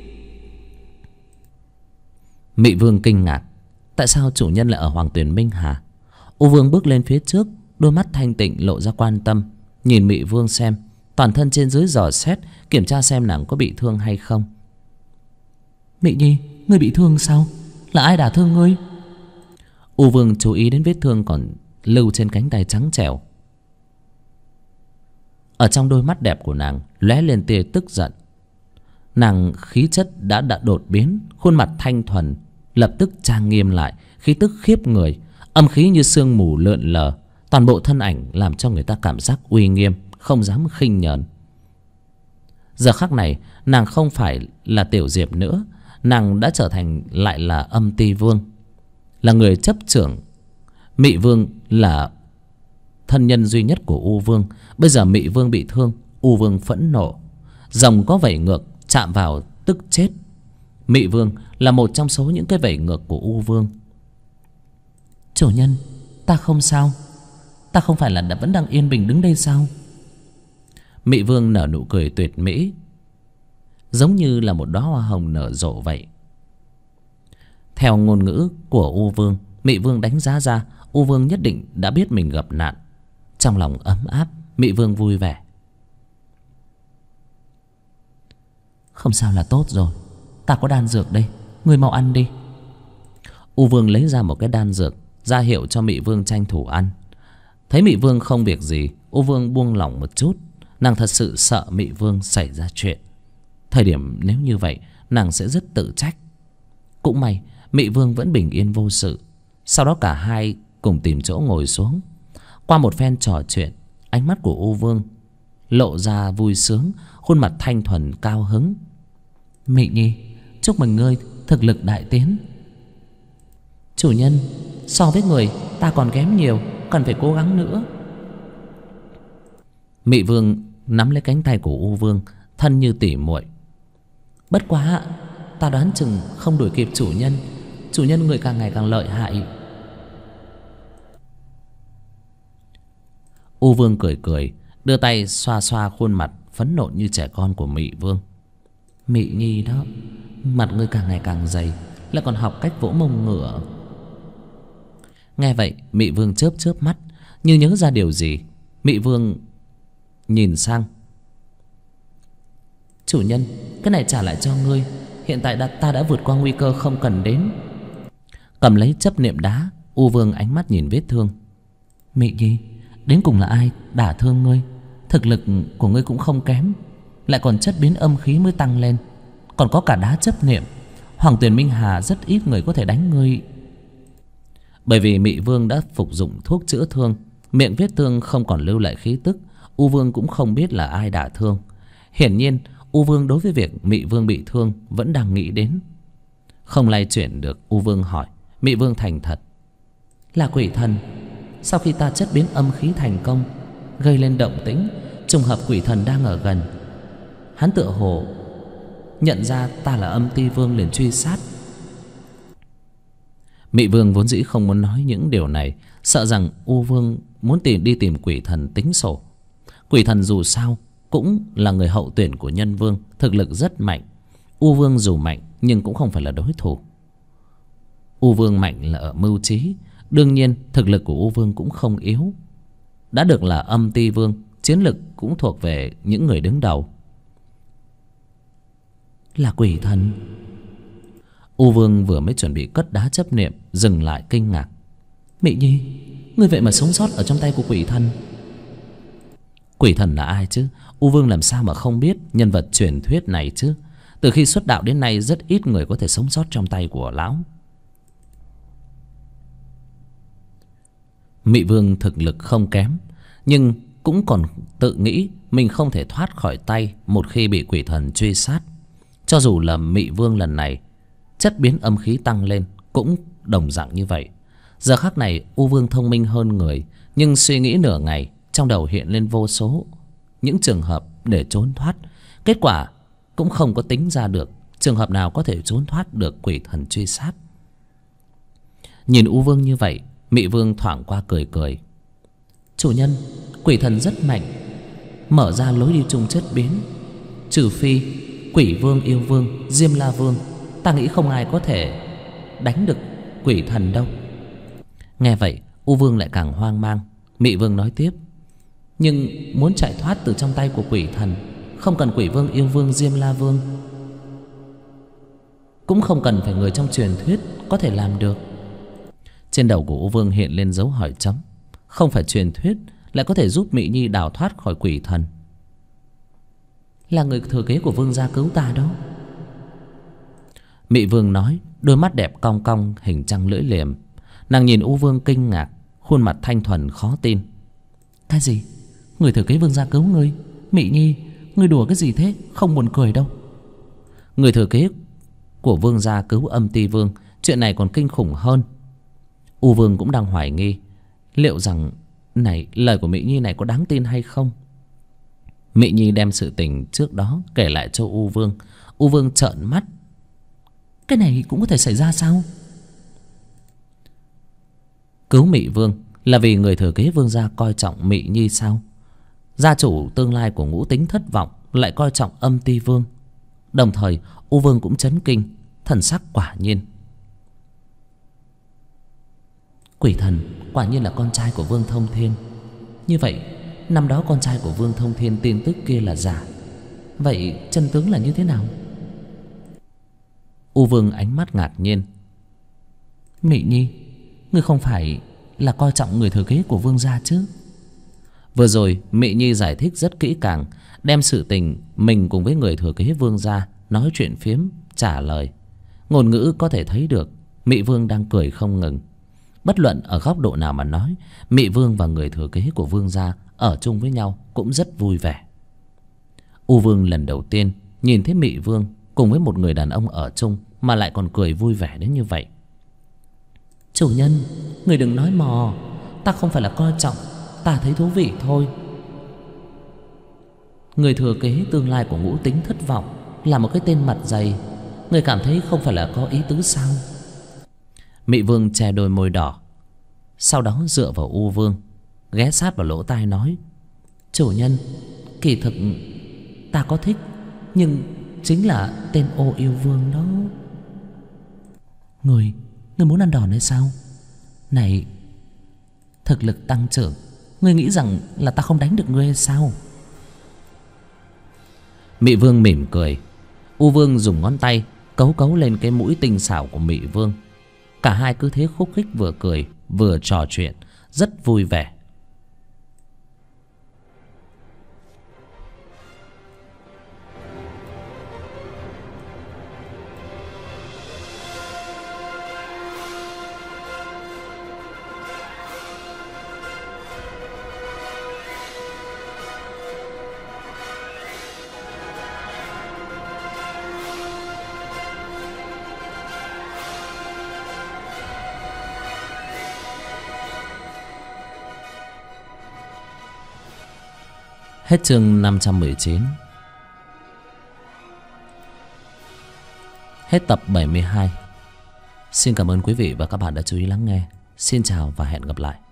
Mị Vương kinh ngạc, tại sao chủ nhân lại ở Hoàng Tuyền Minh Hà? U Vương bước lên phía trước, đôi mắt thanh tịnh lộ ra quan tâm, nhìn Mị Vương xem, toàn thân trên dưới dò xét, kiểm tra xem nàng có bị thương hay không. Mị Nhi, ngươi bị thương sao? Là ai đả thương ngươi? U Vương chú ý đến vết thương còn lưu trên cánh tay trắng trẻo. Ở trong đôi mắt đẹp của nàng lóe lên tia tức giận. Nàng khí chất đã đột biến, khuôn mặt thanh thuần lập tức trang nghiêm lại, khí tức khiếp người, âm khí như sương mù lượn lờ, toàn bộ thân ảnh làm cho người ta cảm giác uy nghiêm, không dám khinh nhờn. Giờ khắc này, nàng không phải là Tiểu Diệp nữa, nàng đã trở thành lại là Âm Ti Vương, là người chấp trưởng. Mị Vương là thân nhân duy nhất của U Vương. Bây giờ Mị Vương bị thương, U Vương phẫn nộ, rồng có vảy ngược chạm vào tức chết. Mị Vương là một trong số những cái vảy ngược của U Vương. Chủ nhân, ta không sao. Ta không phải là vẫn đang yên bình đứng đây sao? Mị Vương nở nụ cười tuyệt mỹ, giống như là một đóa hoa hồng nở rộ vậy. Theo ngôn ngữ của U Vương, Mị Vương đánh giá ra U Vương nhất định đã biết mình gặp nạn. Trong lòng ấm áp, Mị Vương vui vẻ. Không sao là tốt rồi, ta có đan dược đây, ngươi mau ăn đi. U Vương lấy ra một cái đan dược, ra hiệu cho Mị Vương tranh thủ ăn. Thấy Mị Vương không việc gì, U Vương buông lỏng một chút. Nàng thật sự sợ Mị Vương xảy ra chuyện. Thời điểm nếu như vậy, nàng sẽ rất tự trách. Cũng may Mị Vương vẫn bình yên vô sự. Sau đó cả hai cùng tìm chỗ ngồi xuống. Qua một phen trò chuyện, ánh mắt của U Vương lộ ra vui sướng, khuôn mặt thanh thuần cao hứng. Mị Nhi, chúc mừng ngươi thực lực đại tiến. Chủ nhân, so với người ta còn kém nhiều, cần phải cố gắng nữa. Mị Vương nắm lấy cánh tay của U Vương, thân như tỉ muội. Bất quá ta đoán chừng không đuổi kịp chủ nhân. Chủ nhân người càng ngày càng lợi hại. U Vương cười cười, đưa tay xoa xoa khuôn mặt phấn nộn như trẻ con của Mị Vương. Mị Nhi đó, mặt ngươi càng ngày càng dày, lại còn học cách vỗ mông ngựa. Nghe vậy Mị Vương chớp chớp mắt, như nhớ ra điều gì. Mị Vương nhìn sang. Chủ nhân, cái này trả lại cho ngươi. Hiện tại ta đã vượt qua nguy cơ không cần đến. Cầm lấy chấp niệm đá, U Vương ánh mắt nhìn vết thương. Mị Nhi, đến cùng là ai đả thương ngươi? Thực lực của ngươi cũng không kém, lại còn chất biến âm khí mới tăng lên, còn có cả đá chấp niệm. Hoàng Tuyền Minh Hà rất ít người có thể đánh ngươi. Bởi vì Mị Vương đã phục dụng thuốc chữa thương, miệng vết thương không còn lưu lại khí tức. U Vương cũng không biết là ai đả thương. Hiển nhiên U Vương đối với việc Mị Vương bị thương vẫn đang nghĩ đến. Không lay chuyển được, U Vương hỏi. Mị Vương thành thật. Là quỷ thần. Sau khi ta chất biến âm khí thành công, gây lên động tĩnh, trùng hợp quỷ thần đang ở gần. Hắn tựa hồ nhận ra ta là Âm Ti Vương liền truy sát. Mị Vương vốn dĩ không muốn nói những điều này, sợ rằng U Vương muốn đi tìm quỷ thần tính sổ. Quỷ thần dù sao cũng là người hậu tuyển của Nhân Vương, thực lực rất mạnh. U Vương dù mạnh nhưng cũng không phải là đối thủ. U Vương mạnh là ở mưu trí, đương nhiên thực lực của U Vương cũng không yếu. Đã được là Âm Ti Vương, chiến lực cũng thuộc về những người đứng đầu. Là quỷ thần. U Vương vừa mới chuẩn bị cất đá chấp niệm, dừng lại kinh ngạc. Mị Nhi, ngươi vậy mà sống sót ở trong tay của quỷ thần. Quỷ thần là ai chứ? U Vương làm sao mà không biết nhân vật truyền thuyết này chứ? Từ khi xuất đạo đến nay rất ít người có thể sống sót trong tay của lão. Mị Vương thực lực không kém, nhưng cũng còn tự nghĩ mình không thể thoát khỏi tay một khi bị quỷ thần truy sát. Cho dù là Mị Vương lần này chất biến âm khí tăng lên cũng đồng dạng như vậy. Giờ khắc này U Vương thông minh hơn người, nhưng suy nghĩ nửa ngày, trong đầu hiện lên vô số những trường hợp để trốn thoát. Kết quả cũng không có tính ra được trường hợp nào có thể trốn thoát được quỷ thần truy sát. Nhìn U Vương như vậy, Mị Vương thoảng qua cười cười. Chủ nhân, quỷ thần rất mạnh, mở ra lối đi chung chất biến. Trừ phi Quỷ Vương, Yêu Vương, Diêm La Vương, ta nghĩ không ai có thể đánh được quỷ thần đâu. Nghe vậy U Vương lại càng hoang mang. Mị Vương nói tiếp. Nhưng muốn chạy thoát từ trong tay của quỷ thần, không cần Quỷ Vương, Yêu Vương, Diêm La Vương, cũng không cần phải người trong truyền thuyết có thể làm được. Trên đầu của U Vương hiện lên dấu hỏi chấm. Không phải truyền thuyết lại có thể giúp Mị Nhi đào thoát khỏi quỷ thần. Là người thừa kế của Vương gia cứu ta đó. Mị Vương nói, đôi mắt đẹp cong cong hình trăng lưỡi liềm. Nàng nhìn U Vương kinh ngạc, khuôn mặt thanh thuần khó tin. Cái gì? Người thừa kế Vương gia cứu ngươi? Mị Nhi, ngươi đùa cái gì thế? Không buồn cười đâu. Người thừa kế của Vương gia cứu Âm Ti Vương, chuyện này còn kinh khủng hơn. U Vương cũng đang hoài nghi liệu rằng lời của Mị Nhi này có đáng tin hay không. Mị Nhi đem sự tình trước đó kể lại cho U Vương. U Vương trợn mắt. Cái này cũng có thể xảy ra sao? Cứu Mị Vương là vì người thừa kế Vương gia coi trọng Mị Nhi sao? Gia chủ tương lai của Ngũ Tính thất vọng lại coi trọng Âm Ti Vương. Đồng thời U Vương cũng chấn kinh, thần sắc quả nhiên. Quỷ thần quả nhiên là con trai của Vương Thông Thiên. Như vậy năm đó con trai của Vương Thông Thiên tin tức kia là giả. Vậy chân tướng là như thế nào? U Vương ánh mắt ngạc nhiên. Mị Nhi, ngươi không phải là coi trọng người thừa kế của Vương gia chứ? Vừa rồi Mị Nhi giải thích rất kỹ càng, đem sự tình mình cùng với người thừa kế Vương gia nói chuyện phiếm trả lời. Ngôn ngữ có thể thấy được Mị Vương đang cười không ngừng. Bất luận ở góc độ nào mà nói, Mị Vương và người thừa kế của Vương gia ở chung với nhau cũng rất vui vẻ. U Vương lần đầu tiên nhìn thấy Mị Vương cùng với một người đàn ông ở chung mà lại còn cười vui vẻ đến như vậy. Chủ nhân, người đừng nói mò, ta không phải là coi trọng, ta thấy thú vị thôi. Người thừa kế tương lai của Ngũ Tính thất vọng là một cái tên mặt dày, người cảm thấy không phải là có ý tứ sao? Mị Vương che đôi môi đỏ, sau đó dựa vào U Vương, ghé sát vào lỗ tai nói: chủ nhân, kỳ thực ta có thích, nhưng chính là tên Ô Yêu Vương đó. Người muốn ăn đòn hay sao? Này, thực lực tăng trưởng, ngươi nghĩ rằng là ta không đánh được ngươi hay sao? Mị Vương mỉm cười. U Vương dùng ngón tay cấu cấu lên cái mũi tinh xảo của Mị Vương. Cả hai cứ thế khúc khích vừa cười vừa trò chuyện, rất vui vẻ. Hết chương 519. Hết tập 72. Xin cảm ơn quý vị và các bạn đã chú ý lắng nghe. Xin chào và hẹn gặp lại.